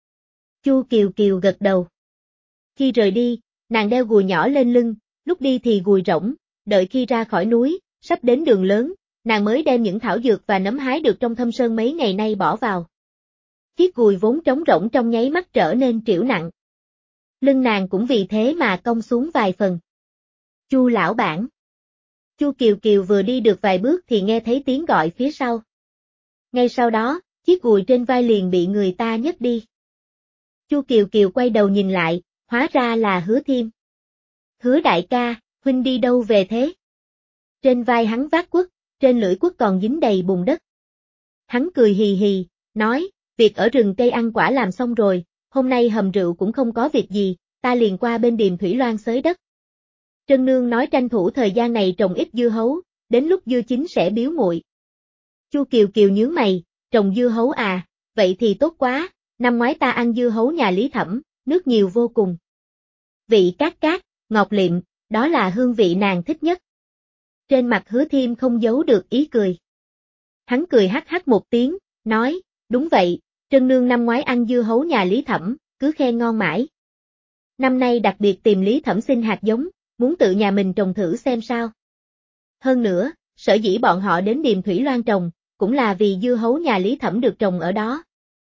Chu Kiều Kiều gật đầu. Khi rời đi, nàng đeo gùi nhỏ lên lưng, lúc đi thì gùi rỗng, đợi khi ra khỏi núi, sắp đến đường lớn, nàng mới đem những thảo dược và nấm hái được trong thâm sơn mấy ngày nay bỏ vào. Chiếc gùi vốn trống rỗng trong nháy mắt trở nên trĩu nặng. Lưng nàng cũng vì thế mà cong xuống vài phần. Chu lão bản. Chu Kiều Kiều vừa đi được vài bước thì nghe thấy tiếng gọi phía sau. Ngay sau đó, chiếc gùi trên vai liền bị người ta nhấc đi. Chu Kiều Kiều quay đầu nhìn lại, hóa ra là Hứa Thiêm. Hứa đại ca, huynh đi đâu về thế? Trên vai hắn vác quất, trên lưỡi quất còn dính đầy bùn đất. Hắn cười hì hì, nói, việc ở rừng cây ăn quả làm xong rồi, hôm nay hầm rượu cũng không có việc gì, ta liền qua bên Điềm Thủy Loan xới đất. Trân Nương nói tranh thủ thời gian này trồng ít dưa hấu, đến lúc dưa chín sẽ biếu muội. Chu Kiều Kiều nhướng mày, trồng dưa hấu à, vậy thì tốt quá, năm ngoái ta ăn dưa hấu nhà Lý Thẩm, nước nhiều vô cùng. Vị cát cát, ngọt liệm, đó là hương vị nàng thích nhất. Trên mặt Hứa Thiêm không giấu được ý cười. Hắn cười hắc hắc một tiếng, nói, đúng vậy, Trân Nương năm ngoái ăn dưa hấu nhà Lý Thẩm, cứ khen ngon mãi. Năm nay đặc biệt tìm Lý Thẩm xin hạt giống, muốn tự nhà mình trồng thử xem sao. Hơn nữa, sở dĩ bọn họ đến Điềm Thủy Loan trồng, cũng là vì dưa hấu nhà Lý Thẩm được trồng ở đó.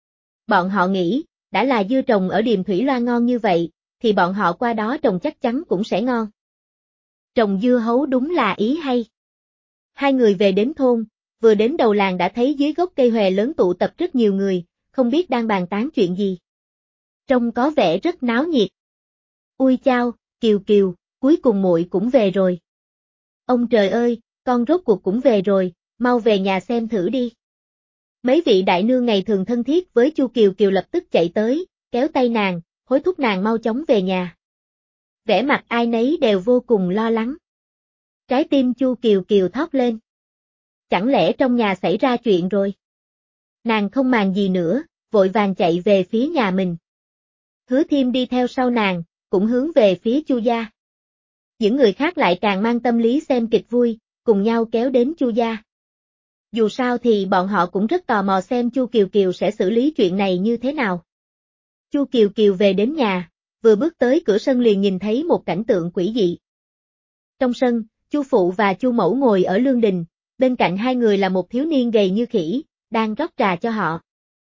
Bọn họ nghĩ, đã là dưa trồng ở Điềm Thủy Loan ngon như vậy, thì bọn họ qua đó trồng chắc chắn cũng sẽ ngon. Trồng dưa hấu đúng là ý hay. Hai người về đến thôn, vừa đến đầu làng đã thấy dưới gốc cây hòe lớn tụ tập rất nhiều người, không biết đang bàn tán chuyện gì. Trông có vẻ rất náo nhiệt. Ui chao, Kiều Kiều, cuối cùng muội cũng về rồi. Ông trời ơi, con rốt cuộc cũng về rồi, mau về nhà xem thử đi. Mấy vị đại nương ngày thường thân thiết với Chu Kiều Kiều lập tức chạy tới, kéo tay nàng, hối thúc nàng mau chóng về nhà. Vẻ mặt ai nấy đều vô cùng lo lắng. Trái tim Chu Kiều Kiều thót lên. Chẳng lẽ trong nhà xảy ra chuyện rồi? Nàng không màng gì nữa, vội vàng chạy về phía nhà mình. Hứa Thiêm đi theo sau nàng, cũng hướng về phía Chu gia. Những người khác lại càng mang tâm lý xem kịch vui, cùng nhau kéo đến Chu gia. Dù sao thì bọn họ cũng rất tò mò xem Chu Kiều Kiều sẽ xử lý chuyện này như thế nào. Chu Kiều Kiều về đến nhà, vừa bước tới cửa sân liền nhìn thấy một cảnh tượng quỷ dị. Trong sân, Chu phụ và Chu mẫu ngồi ở lương đình, bên cạnh hai người là một thiếu niên gầy như khỉ, đang rót trà cho họ.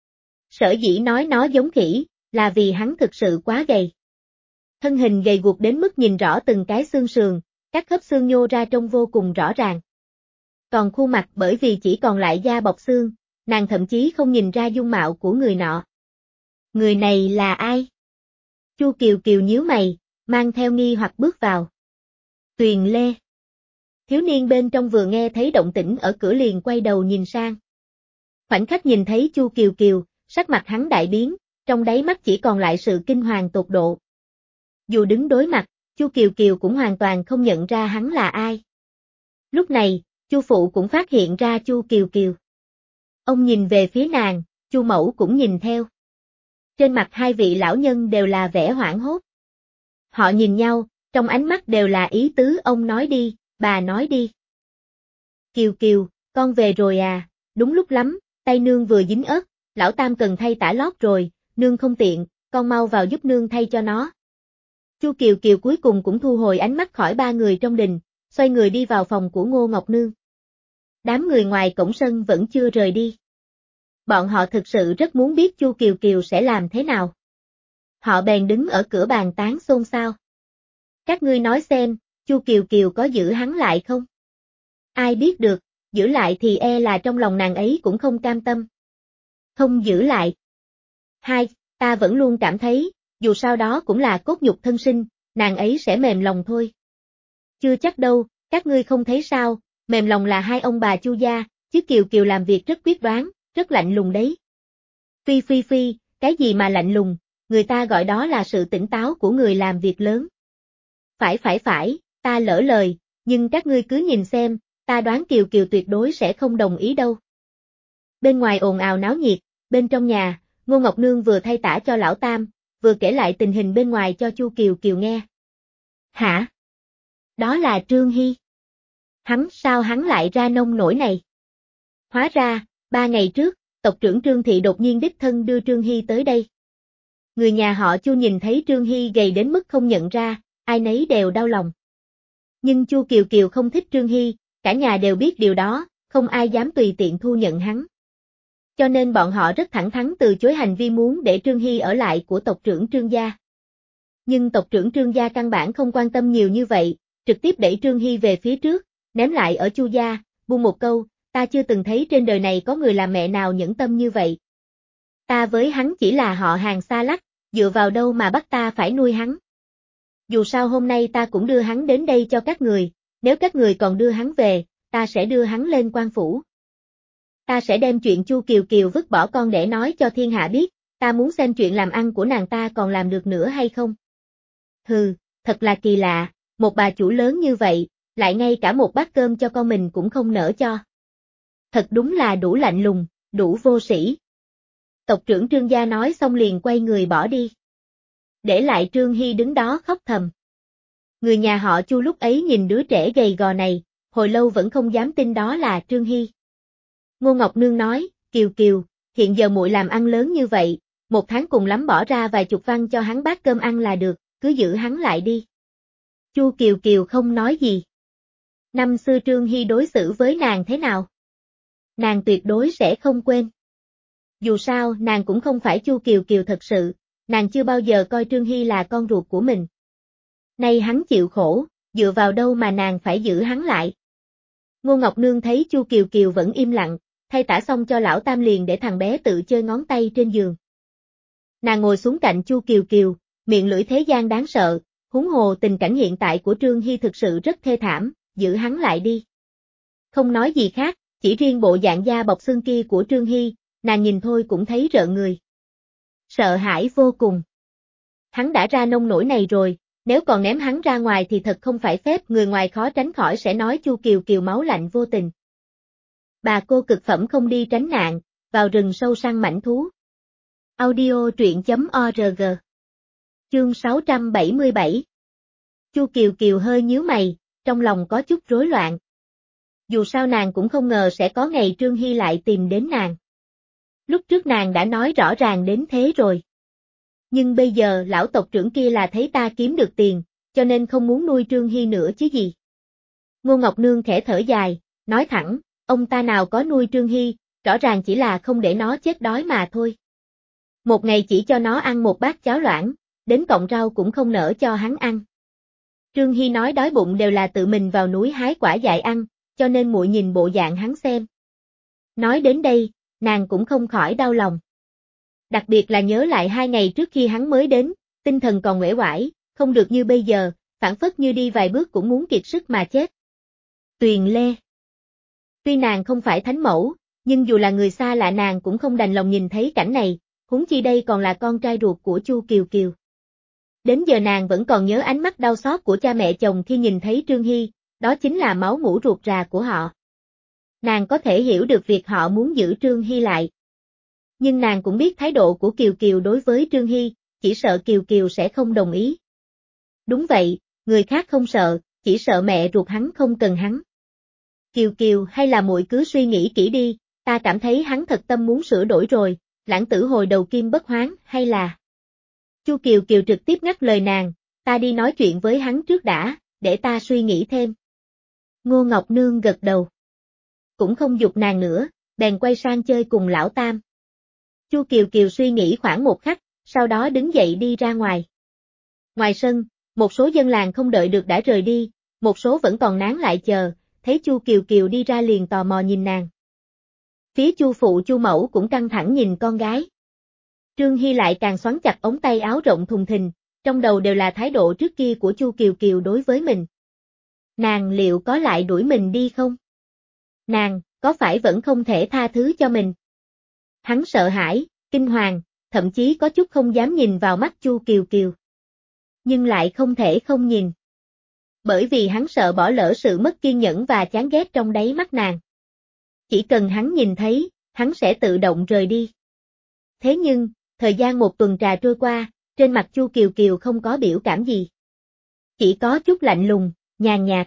Sở dĩ nói nó giống khỉ, là vì hắn thực sự quá gầy. Thân hình gầy guộc đến mức nhìn rõ từng cái xương sườn, các khớp xương nhô ra trông vô cùng rõ ràng. Còn khuôn mặt bởi vì chỉ còn lại da bọc xương, nàng thậm chí không nhìn ra dung mạo của người nọ. Người này là ai? Chu Kiều Kiều nhíu mày, mang theo nghi hoặc bước vào. Tuyền Lê. Thiếu niên bên trong vừa nghe thấy động tĩnh ở cửa liền quay đầu nhìn sang. Khoảnh khắc nhìn thấy Chu Kiều Kiều, sắc mặt hắn đại biến, trong đáy mắt chỉ còn lại sự kinh hoàng tột độ. Dù đứng đối mặt, Chu Kiều Kiều cũng hoàn toàn không nhận ra hắn là ai. Lúc này, Chu phụ cũng phát hiện ra Chu Kiều Kiều. Ông nhìn về phía nàng, Chu mẫu cũng nhìn theo. Trên mặt hai vị lão nhân đều là vẻ hoảng hốt. Họ nhìn nhau, trong ánh mắt đều là ý tứ ông nói đi, bà nói đi. Kiều Kiều, con về rồi à, đúng lúc lắm, tay nương vừa dính ớt, lão tam cần thay tả lót rồi, nương không tiện, con mau vào giúp nương thay cho nó. Chu Kiều Kiều cuối cùng cũng thu hồi ánh mắt khỏi ba người trong đình, xoay người đi vào phòng của Ngô Ngọc Nương. Đám người ngoài cổng sân vẫn chưa rời đi. Bọn họ thực sự rất muốn biết Chu Kiều Kiều sẽ làm thế nào. Họ bèn đứng ở cửa bàn tán xôn xao. Các ngươi nói xem, Chu Kiều Kiều có giữ hắn lại không? Ai biết được, giữ lại thì e là trong lòng nàng ấy cũng không cam tâm. Không giữ lại. Hai, ta vẫn luôn cảm thấy, dù sao đó cũng là cốt nhục thân sinh, nàng ấy sẽ mềm lòng thôi. Chưa chắc đâu, các ngươi không thấy sao, mềm lòng là hai ông bà Chu gia, chứ Kiều Kiều làm việc rất quyết đoán, rất lạnh lùng đấy. Phi phi phi, cái gì mà lạnh lùng, người ta gọi đó là sự tỉnh táo của người làm việc lớn. Phải phải phải, ta lỡ lời, nhưng các ngươi cứ nhìn xem, ta đoán Kiều Kiều tuyệt đối sẽ không đồng ý đâu. Bên ngoài ồn ào náo nhiệt, bên trong nhà, Ngô Ngọc Nương vừa thay tả cho lão tam, vừa kể lại tình hình bên ngoài cho Chu Kiều Kiều nghe. Hả? Đó là Trương Hy. Hắn sao hắn lại ra nông nổi này? Hóa ra, ba ngày trước, tộc trưởng Trương Thị đột nhiên đích thân đưa Trương Hy tới đây. Người nhà họ Chu nhìn thấy Trương Hy gầy đến mức không nhận ra, ai nấy đều đau lòng. Nhưng Chu Kiều Kiều không thích Trương Hy, cả nhà đều biết điều đó, không ai dám tùy tiện thu nhận hắn. Cho nên bọn họ rất thẳng thắn từ chối hành vi muốn để Trương Hy ở lại của tộc trưởng Trương gia. Nhưng tộc trưởng Trương gia căn bản không quan tâm nhiều như vậy, trực tiếp đẩy Trương Hy về phía trước, ném lại ở Chu gia, buông một câu, ta chưa từng thấy trên đời này có người làm mẹ nào nhẫn tâm như vậy. Ta với hắn chỉ là họ hàng xa lắc, dựa vào đâu mà bắt ta phải nuôi hắn. Dù sao hôm nay ta cũng đưa hắn đến đây cho các người, nếu các người còn đưa hắn về, ta sẽ đưa hắn lên quan phủ. Ta sẽ đem chuyện Chu Kiều Kiều vứt bỏ con để nói cho thiên hạ biết, ta muốn xem chuyện làm ăn của nàng ta còn làm được nữa hay không. Hừ, thật là kỳ lạ, một bà chủ lớn như vậy, lại ngay cả một bát cơm cho con mình cũng không nỡ cho. Thật đúng là đủ lạnh lùng, đủ vô sĩ. Tộc trưởng Trương gia nói xong liền quay người bỏ đi. Để lại Trương Hy đứng đó khóc thầm. Người nhà họ Chu lúc ấy nhìn đứa trẻ gầy gò này, hồi lâu vẫn không dám tin đó là Trương Hy. Ngô Ngọc Nương nói, Kiều Kiều, hiện giờ muội làm ăn lớn như vậy, một tháng cùng lắm bỏ ra vài chục văn cho hắn bát cơm ăn là được, cứ giữ hắn lại đi. Chu Kiều Kiều không nói gì. Năm xưa Trương Hy đối xử với nàng thế nào? Nàng tuyệt đối sẽ không quên. Dù sao nàng cũng không phải Chu Kiều Kiều thật sự, nàng chưa bao giờ coi Trương Hy là con ruột của mình. Nay hắn chịu khổ, dựa vào đâu mà nàng phải giữ hắn lại. Ngô Ngọc Nương thấy Chu Kiều Kiều vẫn im lặng, thay tả xong cho lão tam liền để thằng bé tự chơi ngón tay trên giường. Nàng ngồi xuống cạnh Chu Kiều Kiều, miệng lưỡi thế gian đáng sợ, huống hồ tình cảnh hiện tại của Trương Hy thực sự rất thê thảm, giữ hắn lại đi. Không nói gì khác, chỉ riêng bộ dạng da bọc xương kia của Trương Hy, nàng nhìn thôi cũng thấy rợn người. Sợ hãi vô cùng. Hắn đã ra nông nổi này rồi, nếu còn ném hắn ra ngoài thì thật không phải phép, người ngoài khó tránh khỏi sẽ nói Chu Kiều Kiều máu lạnh vô tình. Bà cô cực phẩm không đi tránh nạn, vào rừng sâu săn mãnh thú. Audio truyện chấm org. Chương sáu trăm bảy mươi bảy. Chu Kiều Kiều hơi nhíu mày, trong lòng có chút rối loạn. Dù sao nàng cũng không ngờ sẽ có ngày Trương Hy lại tìm đến nàng. Lúc trước nàng đã nói rõ ràng đến thế rồi. Nhưng bây giờ lão tộc trưởng kia là thấy ta kiếm được tiền, cho nên không muốn nuôi Trương Hy nữa chứ gì. Ngô Ngọc Nương khẽ thở dài, nói thẳng, ông ta nào có nuôi Trương Hy, rõ ràng chỉ là không để nó chết đói mà thôi. Một ngày chỉ cho nó ăn một bát cháo loãng, đến cọng rau cũng không nỡ cho hắn ăn. Trương Hy nói đói bụng đều là tự mình vào núi hái quả dại ăn, cho nên muội nhìn bộ dạng hắn xem. Nói đến đây, nàng cũng không khỏi đau lòng. Đặc biệt là nhớ lại hai ngày trước khi hắn mới đến, tinh thần còn uể oải, không được như bây giờ, phảng phất như đi vài bước cũng muốn kiệt sức mà chết. Tuyền Lê. Tuy nàng không phải thánh mẫu, nhưng dù là người xa lạ nàng cũng không đành lòng nhìn thấy cảnh này, huống chi đây còn là con trai ruột của Chu Kiều Kiều. Đến giờ nàng vẫn còn nhớ ánh mắt đau xót của cha mẹ chồng khi nhìn thấy Trương Hy, đó chính là máu mủ ruột rà của họ. Nàng có thể hiểu được việc họ muốn giữ Trương Hy lại. Nhưng nàng cũng biết thái độ của Kiều Kiều đối với Trương Hy, chỉ sợ Kiều Kiều sẽ không đồng ý. Đúng vậy, người khác không sợ, chỉ sợ mẹ ruột hắn không cần hắn. Kiều Kiều hay là muội cứ suy nghĩ kỹ đi, ta cảm thấy hắn thật tâm muốn sửa đổi rồi, lãng tử hồi đầu kim bất hoán hay là... Chu Kiều Kiều trực tiếp ngắt lời nàng, ta đi nói chuyện với hắn trước đã, để ta suy nghĩ thêm. Ngô Ngọc Nương gật đầu. Cũng không giục nàng nữa, bèn quay sang chơi cùng lão tam. Chu Kiều Kiều suy nghĩ khoảng một khắc, sau đó đứng dậy đi ra ngoài. Ngoài sân, một số dân làng không đợi được đã rời đi, một số vẫn còn nán lại chờ, thấy Chu Kiều Kiều đi ra liền tò mò nhìn nàng. Phía Chu phụ Chu mẫu cũng căng thẳng nhìn con gái. Trương Hy lại càng xoắn chặt ống tay áo rộng thùng thình, trong đầu đều là thái độ trước kia của Chu Kiều Kiều đối với mình. Nàng liệu có lại đuổi mình đi không? Nàng, có phải vẫn không thể tha thứ cho mình? Hắn sợ hãi, kinh hoàng, thậm chí có chút không dám nhìn vào mắt Chu Kiều Kiều. Nhưng lại không thể không nhìn. Bởi vì hắn sợ bỏ lỡ sự mất kiên nhẫn và chán ghét trong đáy mắt nàng. Chỉ cần hắn nhìn thấy, hắn sẽ tự động rời đi. Thế nhưng, thời gian một tuần trà trôi qua, trên mặt Chu Kiều Kiều không có biểu cảm gì. Chỉ có chút lạnh lùng, nhàn nhạt.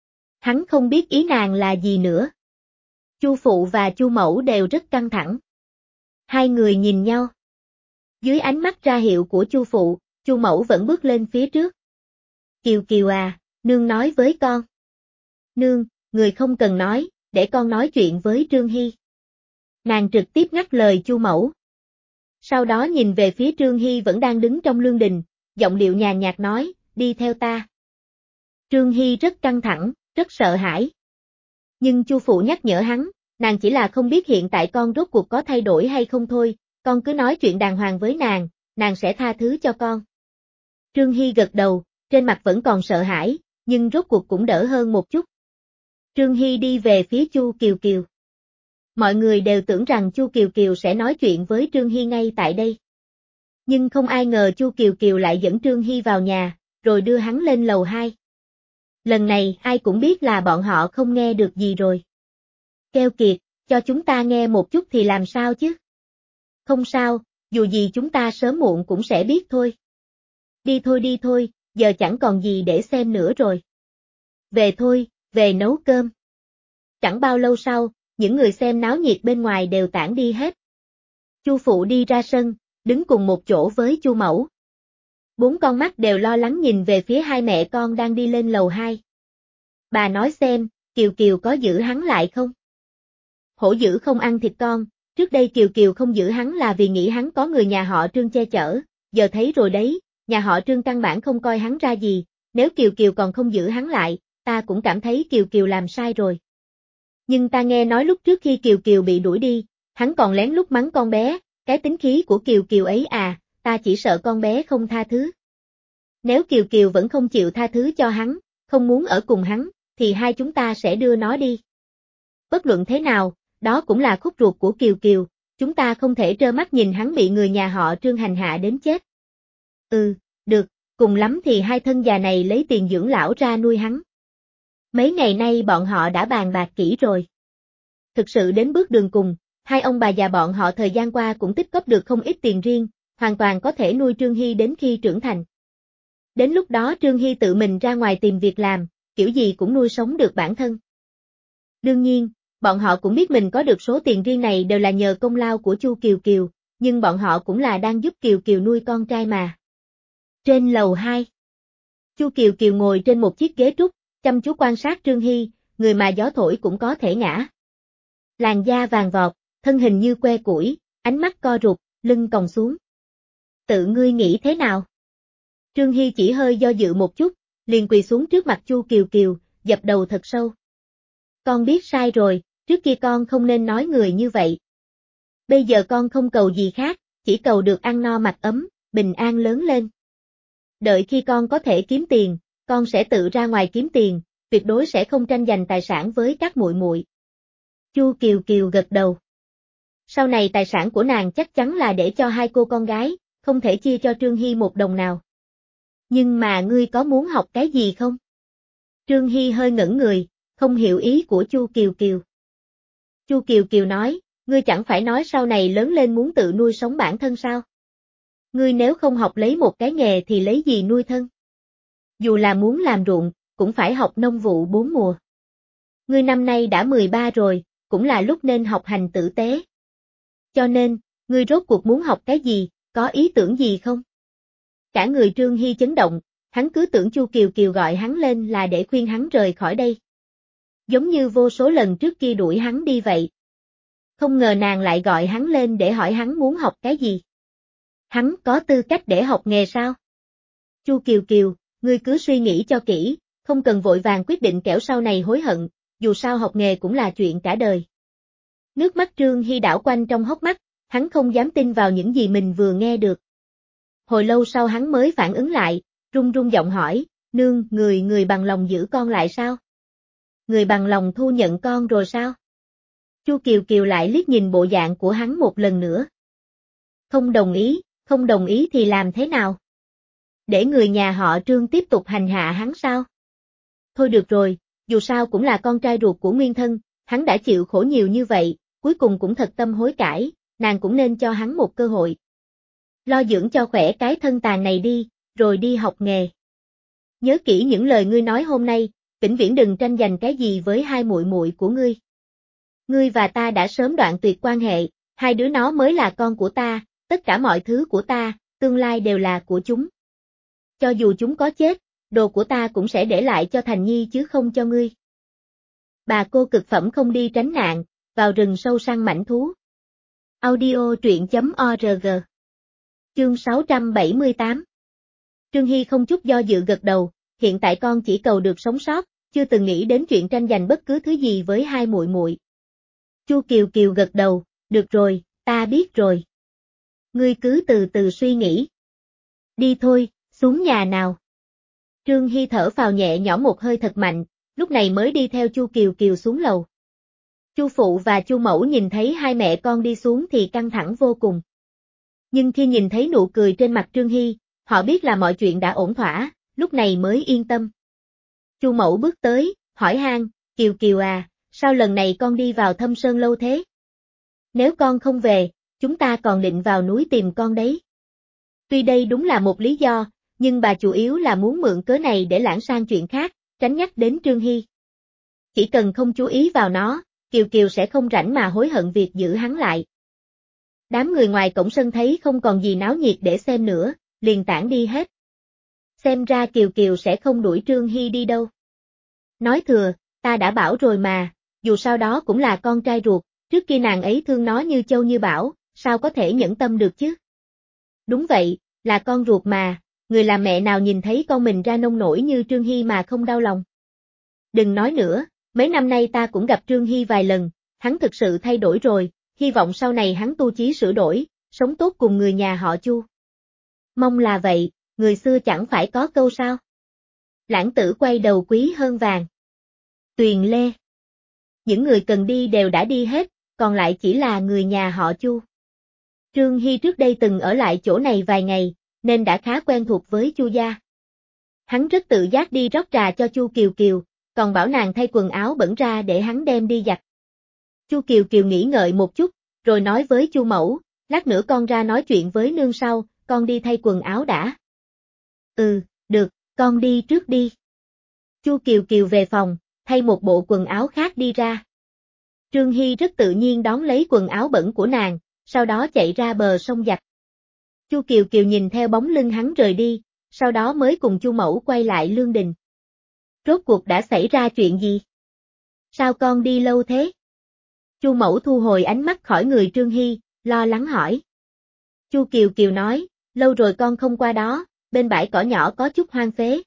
Hắn không biết ý nàng là gì nữa. Chu phụ và Chu mẫu đều rất căng thẳng. Hai người nhìn nhau. Dưới ánh mắt ra hiệu của Chu phụ, Chu mẫu vẫn bước lên phía trước. Kiều Kiều à, nương nói với con. Nương, người không cần nói, để con nói chuyện với Trương Hy. Nàng trực tiếp ngắt lời Chu mẫu. Sau đó nhìn về phía Trương Hy vẫn đang đứng trong lương đình, giọng điệu nhàn nhạt nói, đi theo ta. Trương Hy rất căng thẳng, rất sợ hãi. Nhưng Chu phụ nhắc nhở hắn, nàng chỉ là không biết hiện tại con rốt cuộc có thay đổi hay không thôi, con cứ nói chuyện đàng hoàng với nàng, nàng sẽ tha thứ cho con. Trương Hy gật đầu, trên mặt vẫn còn sợ hãi, nhưng rốt cuộc cũng đỡ hơn một chút. Trương Hy đi về phía Chu Kiều Kiều. Mọi người đều tưởng rằng Chu Kiều Kiều sẽ nói chuyện với Trương Hy ngay tại đây. Nhưng không ai ngờ Chu Kiều Kiều lại dẫn Trương Hy vào nhà, rồi đưa hắn lên lầu hai. Lần này ai cũng biết là bọn họ không nghe được gì rồi. Keo kiệt, cho chúng ta nghe một chút thì làm sao chứ? Không sao, dù gì chúng ta sớm muộn cũng sẽ biết thôi. Đi thôi đi thôi, giờ chẳng còn gì để xem nữa rồi. Về thôi, về nấu cơm. Chẳng bao lâu sau, những người xem náo nhiệt bên ngoài đều tản đi hết. Chu phụ đi ra sân, đứng cùng một chỗ với Chu mẫu. Bốn con mắt đều lo lắng nhìn về phía hai mẹ con đang đi lên lầu hai. Bà nói xem, Kiều Kiều có giữ hắn lại không? Hổ dữ không ăn thịt con, trước đây Kiều Kiều không giữ hắn là vì nghĩ hắn có người nhà họ Trương che chở, giờ thấy rồi đấy, nhà họ Trương căn bản không coi hắn ra gì, nếu Kiều Kiều còn không giữ hắn lại, ta cũng cảm thấy Kiều Kiều làm sai rồi. Nhưng ta nghe nói lúc trước khi Kiều Kiều bị đuổi đi, hắn còn lén lút mắng con bé, cái tính khí của Kiều Kiều ấy à, ta chỉ sợ con bé không tha thứ. Nếu Kiều Kiều vẫn không chịu tha thứ cho hắn, không muốn ở cùng hắn, thì hai chúng ta sẽ đưa nó đi. Bất luận thế nào, đó cũng là khúc ruột của Kiều Kiều, chúng ta không thể trơ mắt nhìn hắn bị người nhà họ Trương hành hạ đến chết. Ừ, được, cùng lắm thì hai thân già này lấy tiền dưỡng lão ra nuôi hắn. Mấy ngày nay bọn họ đã bàn bạc kỹ rồi. Thực sự đến bước đường cùng, hai ông bà già bọn họ thời gian qua cũng tích góp được không ít tiền riêng, hoàn toàn có thể nuôi Trương Hy đến khi trưởng thành. Đến lúc đó Trương Hy tự mình ra ngoài tìm việc làm, kiểu gì cũng nuôi sống được bản thân. Đương nhiên, bọn họ cũng biết mình có được số tiền riêng này đều là nhờ công lao của Chu Kiều Kiều, nhưng bọn họ cũng là đang giúp Kiều Kiều nuôi con trai mà. Trên lầu hai, Chu Kiều Kiều ngồi trên một chiếc ghế trúc, chăm chú quan sát Trương Hy, người mà gió thổi cũng có thể ngã. Làn da vàng vọt, thân hình như que củi, ánh mắt co rụt, lưng còng xuống. Tự ngươi nghĩ thế nào? Trương Hy chỉ hơi do dự một chút, liền quỳ xuống trước mặt Chu Kiều Kiều, dập đầu thật sâu. Con biết sai rồi, trước kia con không nên nói người như vậy. Bây giờ con không cầu gì khác, chỉ cầu được ăn no mặc ấm, bình an lớn lên. Đợi khi con có thể kiếm tiền, con sẽ tự ra ngoài kiếm tiền, tuyệt đối sẽ không tranh giành tài sản với các muội muội. Chu Kiều Kiều gật đầu. Sau này tài sản của nàng chắc chắn là để cho hai cô con gái, không thể chia cho Trương Hy một đồng nào. Nhưng mà ngươi có muốn học cái gì không? Trương Hy hơi ngẩn người, không hiểu ý của Chu Kiều Kiều. Chu Kiều Kiều nói, ngươi chẳng phải nói sau này lớn lên muốn tự nuôi sống bản thân sao? Ngươi nếu không học lấy một cái nghề thì lấy gì nuôi thân? Dù là muốn làm ruộng, cũng phải học nông vụ bốn mùa. Ngươi năm nay đã mười ba rồi, cũng là lúc nên học hành tử tế. Cho nên, ngươi rốt cuộc muốn học cái gì, có ý tưởng gì không? Cả người Trương Hy chấn động, hắn cứ tưởng Chu Kiều Kiều gọi hắn lên là để khuyên hắn rời khỏi đây. Giống như vô số lần trước kia đuổi hắn đi vậy. Không ngờ nàng lại gọi hắn lên để hỏi hắn muốn học cái gì. Hắn có tư cách để học nghề sao? Chu Kiều Kiều, ngươi cứ suy nghĩ cho kỹ, không cần vội vàng quyết định kẻo sau này hối hận, dù sao học nghề cũng là chuyện cả đời. Nước mắt Trương Hy đảo quanh trong hốc mắt, hắn không dám tin vào những gì mình vừa nghe được. Hồi lâu sau hắn mới phản ứng lại, run run giọng hỏi, nương, người người bằng lòng giữ con lại sao? Người bằng lòng thu nhận con rồi sao? Chu Kiều Kiều lại liếc nhìn bộ dạng của hắn một lần nữa. Không đồng ý, không đồng ý thì làm thế nào? Để người nhà họ Trương tiếp tục hành hạ hắn sao? Thôi được rồi, dù sao cũng là con trai ruột của nguyên thân, hắn đã chịu khổ nhiều như vậy, cuối cùng cũng thật tâm hối cải, nàng cũng nên cho hắn một cơ hội. Lo dưỡng cho khỏe cái thân tàn này đi, rồi đi học nghề. Nhớ kỹ những lời ngươi nói hôm nay, vĩnh viễn đừng tranh giành cái gì với hai muội muội của ngươi. Ngươi và ta đã sớm đoạn tuyệt quan hệ, Hai đứa nó mới là con của ta, tất cả mọi thứ của ta, tương lai đều là của chúng. Cho dù chúng có chết, đồ của ta cũng sẽ để lại cho Thành Nhi chứ không cho ngươi. Bà cô cực phẩm không đi tránh nạn, vào rừng sâu săn mãnh thú. Audio truyện chấm org. Chương sáu trăm bảy mươi tám. Trương Hy không chút do dự gật đầu, hiện tại con chỉ cầu được sống sót, chưa từng nghĩ đến chuyện tranh giành bất cứ thứ gì với hai muội muội. Chu Kiều Kiều gật đầu, được rồi, ta biết rồi. Ngươi cứ từ từ suy nghĩ. Đi thôi, xuống nhà nào. Trương Hy thở phào nhẹ nhõm một hơi thật mạnh, lúc này mới đi theo Chu Kiều Kiều xuống lầu. Chu phụ và Chu mẫu nhìn thấy hai mẹ con đi xuống thì căng thẳng vô cùng. Nhưng khi nhìn thấy nụ cười trên mặt Trương Hy, họ biết là mọi chuyện đã ổn thỏa, lúc này mới yên tâm. Chu mẫu bước tới, hỏi han, Kiều Kiều à, sao lần này con đi vào Thâm Sơn lâu thế? Nếu con không về, chúng ta còn định vào núi tìm con đấy. Tuy đây đúng là một lý do, nhưng bà chủ yếu là muốn mượn cớ này để lãng sang chuyện khác, tránh nhắc đến Trương Hy. Chỉ cần không chú ý vào nó, Kiều Kiều sẽ không rảnh mà hối hận việc giữ hắn lại. Đám người ngoài cổng sân thấy không còn gì náo nhiệt để xem nữa, liền tản đi hết. Xem ra Kiều Kiều sẽ không đuổi Trương Hy đi đâu. Nói thừa, ta đã bảo rồi mà, dù sao đó cũng là con trai ruột, trước kia nàng ấy thương nó như châu như bảo, sao có thể nhẫn tâm được chứ? Đúng vậy, là con ruột mà, người làm mẹ nào nhìn thấy con mình ra nông nổi như Trương Hy mà không đau lòng. Đừng nói nữa, mấy năm nay ta cũng gặp Trương Hy vài lần, hắn thực sự thay đổi rồi, hy vọng sau này hắn tu chí sửa đổi, sống tốt cùng người nhà họ Chu. Mong là vậy, người xưa chẳng phải có câu sao? Lãng tử quay đầu quý hơn vàng. Tuyền Lê. Những người cần đi đều đã đi hết, còn lại chỉ là người nhà họ Chu. Trương Hy trước đây từng ở lại chỗ này vài ngày, nên đã khá quen thuộc với Chu gia. Hắn rất tự giác đi rót trà cho Chu Kiều Kiều, còn bảo nàng thay quần áo bẩn ra để hắn đem đi giặt. Chu Kiều Kiều nghĩ ngợi một chút, rồi nói với Chu mẫu, lát nữa con ra nói chuyện với nương sau, con đi thay quần áo đã. Ừ, được, con đi trước đi. Chu Kiều Kiều về phòng, thay một bộ quần áo khác đi ra. Trương Hy rất tự nhiên đón lấy quần áo bẩn của nàng, sau đó chạy ra bờ sông giặt. Chu Kiều Kiều nhìn theo bóng lưng hắn rời đi, sau đó mới cùng Chu mẫu quay lại lương đình. Rốt cuộc đã xảy ra chuyện gì? Sao con đi lâu thế? Chu mẫu thu hồi ánh mắt khỏi người Trương Hy, lo lắng hỏi. Chu Kiều Kiều nói, lâu rồi con không qua đó, bên bãi cỏ nhỏ có chút hoang phế.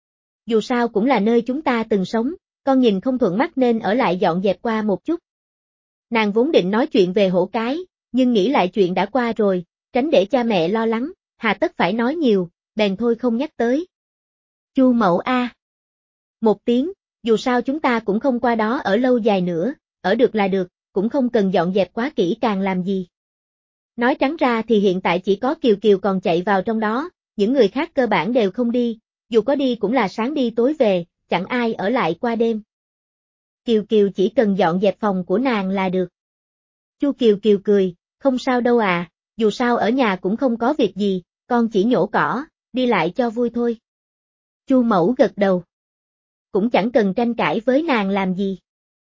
Dù sao cũng là nơi chúng ta từng sống, con nhìn không thuận mắt nên ở lại dọn dẹp qua một chút. Nàng vốn định nói chuyện về hổ cái, nhưng nghĩ lại chuyện đã qua rồi, tránh để cha mẹ lo lắng, hà tất phải nói nhiều, bèn thôi không nhắc tới. Chu mẫu a. Một tiếng, dù sao chúng ta cũng không qua đó ở lâu dài nữa, ở được là được, cũng không cần dọn dẹp quá kỹ càng làm gì. Nói trắng ra thì hiện tại chỉ có Kiều Kiều còn chạy vào trong đó, những người khác cơ bản đều không đi, dù có đi cũng là sáng đi tối về, chẳng ai ở lại qua đêm. Kiều Kiều chỉ cần dọn dẹp phòng của nàng là được. Chu Kiều Kiều cười, không sao đâu à, dù sao ở nhà cũng không có việc gì, con chỉ nhổ cỏ, đi lại cho vui thôi. Chu mẫu gật đầu. Cũng chẳng cần tranh cãi với nàng làm gì.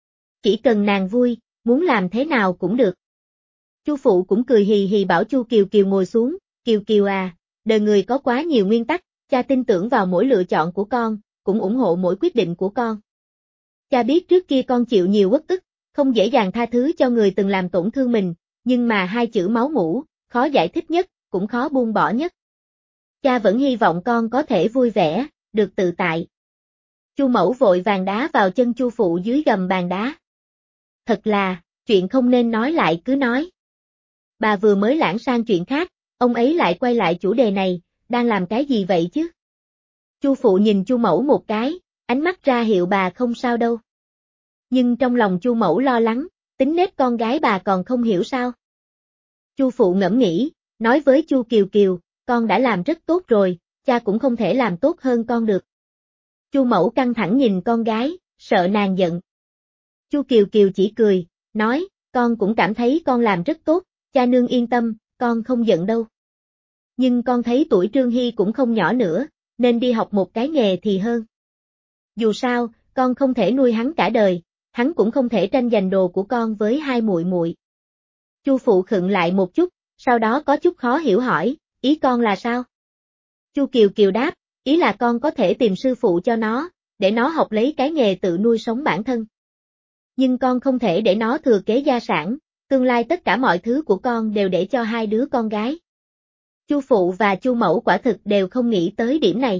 Chỉ cần nàng vui, muốn làm thế nào cũng được. Chu phụ cũng cười hì hì bảo Chu Kiều Kiều ngồi xuống, Kiều Kiều à, đời người có quá nhiều nguyên tắc, cha tin tưởng vào mỗi lựa chọn của con, cũng ủng hộ mỗi quyết định của con. Cha biết trước kia con chịu nhiều uất ức, không dễ dàng tha thứ cho người từng làm tổn thương mình, nhưng mà hai chữ máu mủ, khó giải thích nhất, cũng khó buông bỏ nhất. Cha vẫn hy vọng con có thể vui vẻ, được tự tại. Chu mẫu vội vàng đá vào chân Chu phụ dưới gầm bàn đá. Thật là, chuyện không nên nói lại cứ nói. Bà vừa mới lãng sang chuyện khác, ông ấy lại quay lại chủ đề này, đang làm cái gì vậy chứ? Chu phụ nhìn Chu mẫu một cái, ánh mắt ra hiệu bà không sao đâu. Nhưng trong lòng Chu mẫu lo lắng, tính nết con gái bà còn không hiểu sao? Chu phụ ngẫm nghĩ, nói với Chu Kiều Kiều, con đã làm rất tốt rồi, cha cũng không thể làm tốt hơn con được. Chu mẫu căng thẳng nhìn con gái, sợ nàng giận. Chu Kiều Kiều chỉ cười, nói, con cũng cảm thấy con làm rất tốt, cha nương yên tâm, con không giận đâu. Nhưng con thấy tuổi Trương Hy cũng không nhỏ nữa, nên đi học một cái nghề thì hơn. Dù sao, con không thể nuôi hắn cả đời, hắn cũng không thể tranh giành đồ của con với hai muội muội. Chu phụ khựng lại một chút, sau đó có chút khó hiểu hỏi, ý con là sao? Chu Kiều Kiều đáp, ý là con có thể tìm sư phụ cho nó, để nó học lấy cái nghề tự nuôi sống bản thân. Nhưng con không thể để nó thừa kế gia sản, tương lai tất cả mọi thứ của con đều để cho hai đứa con gái. Chu phụ và Chu mẫu quả thực đều không nghĩ tới điểm này.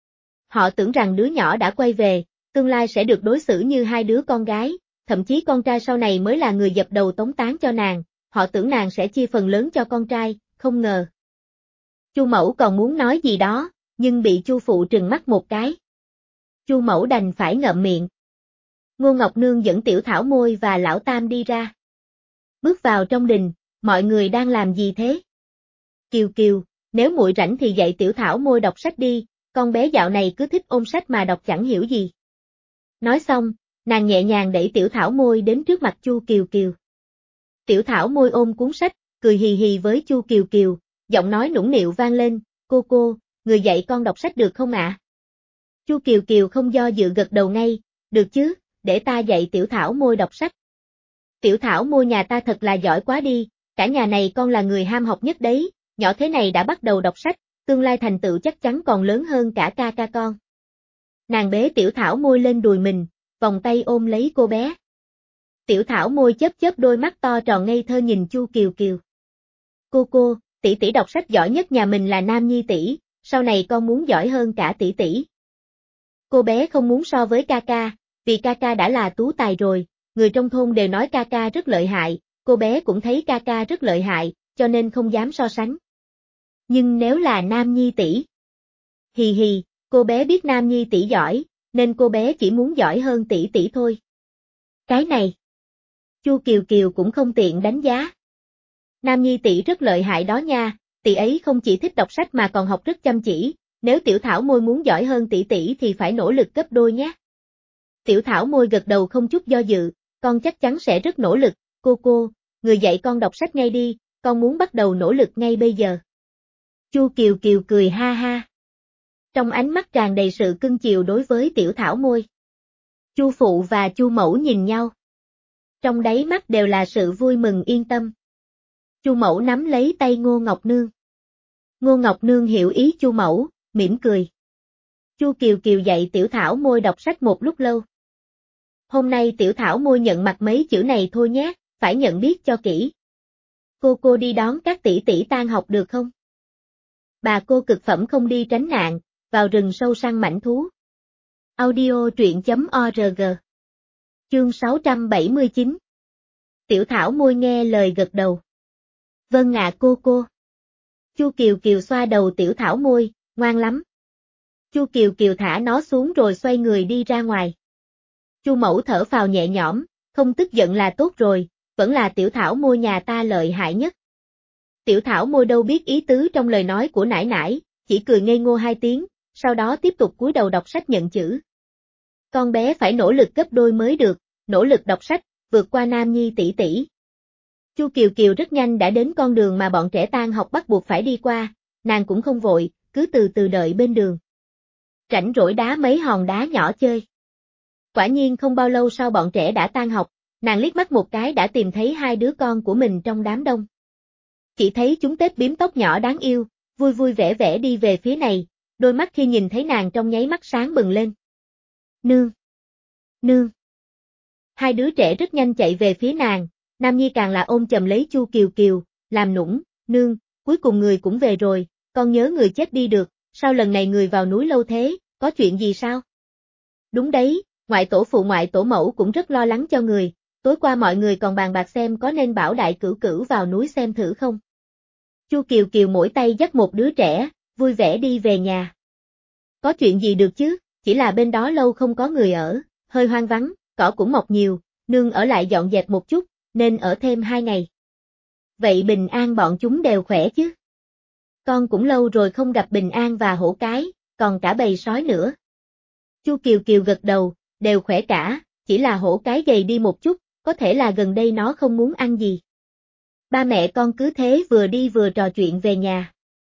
Họ tưởng rằng đứa nhỏ đã quay về, tương lai sẽ được đối xử như hai đứa con gái, thậm chí con trai sau này mới là người dập đầu tống táng cho nàng, họ tưởng nàng sẽ chia phần lớn cho con trai, không ngờ. Chu mẫu còn muốn nói gì đó, nhưng bị Chu phụ trừng mắt một cái. Chu mẫu đành phải ngậm miệng. Ngô Ngọc Nương dẫn Tiểu Thảo Môi và Lão Tam đi ra. Bước vào trong đình, mọi người đang làm gì thế? Kiều Kiều, nếu muội rảnh thì dạy Tiểu Thảo Môi đọc sách đi, con bé dạo này cứ thích ôm sách mà đọc chẳng hiểu gì. Nói xong, nàng nhẹ nhàng đẩy Tiểu Thảo Môi đến trước mặt Chu Kiều Kiều. Tiểu Thảo Môi ôm cuốn sách, cười hì hì với Chu Kiều Kiều, giọng nói nũng nịu vang lên, cô cô, người dạy con đọc sách được không ạ? À? Chu Kiều Kiều không do dự gật đầu ngay, được chứ, để ta dạy Tiểu Thảo Môi đọc sách. Tiểu Thảo Môi nhà ta thật là giỏi quá đi, cả nhà này con là người ham học nhất đấy, nhỏ thế này đã bắt đầu đọc sách, tương lai thành tựu chắc chắn còn lớn hơn cả ca ca con. Nàng bế Tiểu Thảo Môi lên đùi mình, vòng tay ôm lấy cô bé. Tiểu Thảo Môi chớp chớp đôi mắt to tròn ngây thơ nhìn Chu Kiều Kiều. Cô cô, tỷ tỷ đọc sách giỏi nhất nhà mình là Nam Nhi tỷ, sau này con muốn giỏi hơn cả tỷ tỷ. Cô bé không muốn so với ca ca, vì ca ca đã là tú tài rồi, người trong thôn đều nói ca ca rất lợi hại, cô bé cũng thấy ca ca rất lợi hại, cho nên không dám so sánh. Nhưng nếu là Nam Nhi tỷ, hì hì, cô bé biết Nam Nhi tỷ giỏi, nên cô bé chỉ muốn giỏi hơn tỷ tỷ thôi. Cái này, Chu Kiều Kiều cũng không tiện đánh giá. Nam Nhi tỷ rất lợi hại đó nha, tỷ ấy không chỉ thích đọc sách mà còn học rất chăm chỉ, nếu Tiểu Thảo Môi muốn giỏi hơn tỷ tỷ thì phải nỗ lực gấp đôi nhé. Tiểu Thảo Môi gật đầu không chút do dự, con chắc chắn sẽ rất nỗ lực, cô cô, người dạy con đọc sách ngay đi, con muốn bắt đầu nỗ lực ngay bây giờ. Chu Kiều Kiều cười ha ha. Trong ánh mắt tràn đầy sự cưng chiều đối với Tiểu Thảo Môi. Chu phụ và Chu mẫu nhìn nhau. Trong đáy mắt đều là sự vui mừng yên tâm. Chu mẫu nắm lấy tay Ngô Ngọc Nương. Ngô Ngọc Nương hiểu ý Chu mẫu, mỉm cười. Chu Kiều Kiều dạy Tiểu Thảo Môi đọc sách một lúc lâu. Hôm nay Tiểu Thảo Môi nhận mặt mấy chữ này thôi nhé, phải nhận biết cho kỹ. Cô cô đi đón các tỷ tỷ tan học được không? Bà cô cực phẩm không đi tránh nạn, vào rừng sâu săn mãnh thú. Audio truyện chấm org. Chương sáu trăm bảy mươi chín. Tiểu Thảo Môi nghe lời gật đầu. Vâng ạ cô cô. Chu Kiều Kiều xoa đầu Tiểu Thảo Môi, ngoan lắm. Chu Kiều Kiều thả nó xuống rồi xoay người đi ra ngoài. Chu mẫu thở phào nhẹ nhõm, không tức giận là tốt rồi, vẫn là Tiểu Thảo Môi nhà ta lợi hại nhất. Tiểu Thảo Môi đâu biết ý tứ trong lời nói của nải nải, chỉ cười ngây ngô hai tiếng, sau đó tiếp tục cúi đầu đọc sách nhận chữ. Con bé phải nỗ lực gấp đôi mới được, nỗ lực đọc sách, vượt qua Nam Nhi tỷ tỷ. Chu Kiều Kiều rất nhanh đã đến con đường mà bọn trẻ tan học bắt buộc phải đi qua, nàng cũng không vội, cứ từ từ đợi bên đường. Rảnh rỗi đá mấy hòn đá nhỏ chơi. Quả nhiên không bao lâu sau bọn trẻ đã tan học, nàng liếc mắt một cái đã tìm thấy hai đứa con của mình trong đám đông. Chỉ thấy chúng tết bím tóc nhỏ đáng yêu, vui vui vẻ vẻ đi về phía này, đôi mắt khi nhìn thấy nàng trong nháy mắt sáng bừng lên. Nương! Nương! Hai đứa trẻ rất nhanh chạy về phía nàng, Nam Nhi càng là ôm chầm lấy Chu Kiều Kiều, làm nũng, nương, cuối cùng người cũng về rồi, con nhớ người chết đi được, sao lần này người vào núi lâu thế, có chuyện gì sao? Đúng đấy, ngoại tổ phụ ngoại tổ mẫu cũng rất lo lắng cho người, tối qua mọi người còn bàn bạc xem có nên bảo đại cửu cửu vào núi xem thử không. Chu Kiều Kiều mỗi tay dắt một đứa trẻ, vui vẻ đi về nhà. Có chuyện gì được chứ, chỉ là bên đó lâu không có người ở, hơi hoang vắng, cỏ cũng mọc nhiều, nương ở lại dọn dẹp một chút, nên ở thêm hai ngày. Vậy Bình An bọn chúng đều khỏe chứ? Con cũng lâu rồi không gặp Bình An và Hổ Cái, còn cả bầy sói nữa. Chu Kiều Kiều gật đầu, đều khỏe cả, chỉ là Hổ Cái gầy đi một chút, có thể là gần đây nó không muốn ăn gì. Ba mẹ con cứ thế vừa đi vừa trò chuyện về nhà.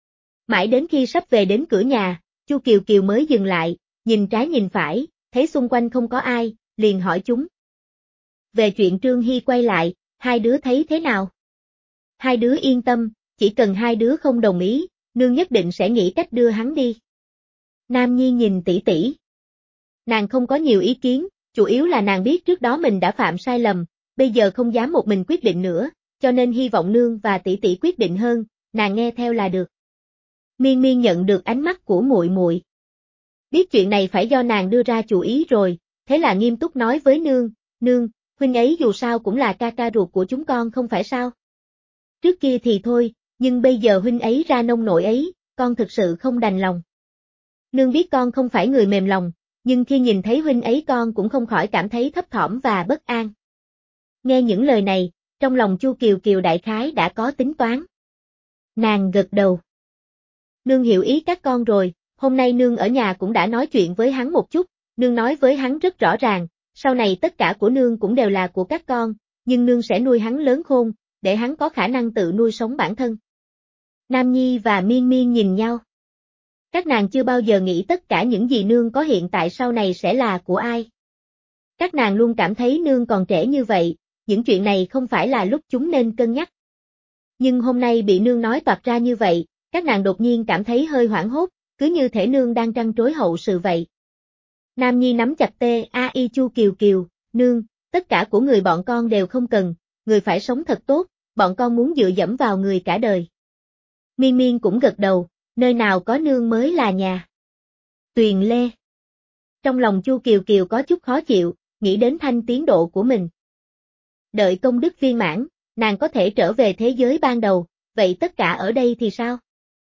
Mãi đến khi sắp về đến cửa nhà, Chu Kiều Kiều mới dừng lại, nhìn trái nhìn phải, thấy xung quanh không có ai, liền hỏi chúng. Về chuyện Trương Hy quay lại, hai đứa thấy thế nào? Hai đứa yên tâm, chỉ cần hai đứa không đồng ý, nương nhất định sẽ nghĩ cách đưa hắn đi. Nam Nhi nhìn tỷ tỷ. Nàng không có nhiều ý kiến, chủ yếu là nàng biết trước đó mình đã phạm sai lầm, bây giờ không dám một mình quyết định nữa, cho nên hy vọng nương và tỷ tỷ quyết định hơn, nàng nghe theo là được. Miên Miên nhận được ánh mắt của muội muội. Biết chuyện này phải do nàng đưa ra chủ ý rồi, thế là nghiêm túc nói với nương, nương, huynh ấy dù sao cũng là ca ca ruột của chúng con không phải sao? Trước kia thì thôi, nhưng bây giờ huynh ấy ra nông nỗi ấy, con thực sự không đành lòng. Nương biết con không phải người mềm lòng, nhưng khi nhìn thấy huynh ấy con cũng không khỏi cảm thấy thấp thỏm và bất an. Nghe những lời này, trong lòng Chu Kiều Kiều đại khái đã có tính toán. Nàng gật đầu. Nương hiểu ý các con rồi, hôm nay nương ở nhà cũng đã nói chuyện với hắn một chút, nương nói với hắn rất rõ ràng, sau này tất cả của nương cũng đều là của các con, nhưng nương sẽ nuôi hắn lớn khôn, để hắn có khả năng tự nuôi sống bản thân. Nam Nhi và Miên Miên nhìn nhau. Các nàng chưa bao giờ nghĩ tất cả những gì nương có hiện tại sau này sẽ là của ai. Các nàng luôn cảm thấy nương còn trẻ như vậy, những chuyện này không phải là lúc chúng nên cân nhắc. Nhưng hôm nay bị nương nói toạc ra như vậy, các nàng đột nhiên cảm thấy hơi hoảng hốt, cứ như thể nương đang trăn trối hậu sự vậy. Nam Nhi nắm chặt tê a i Chu Kiều Kiều, nương, tất cả của người bọn con đều không cần, người phải sống thật tốt, bọn con muốn dựa dẫm vào người cả đời. Miên Miên cũng gật đầu, nơi nào có nương mới là nhà. Tuyền Lê. Trong lòng Chu Kiều Kiều có chút khó chịu, nghĩ đến thanh tiến độ của mình. Đợi công đức viên mãn, nàng có thể trở về thế giới ban đầu, vậy tất cả ở đây thì sao?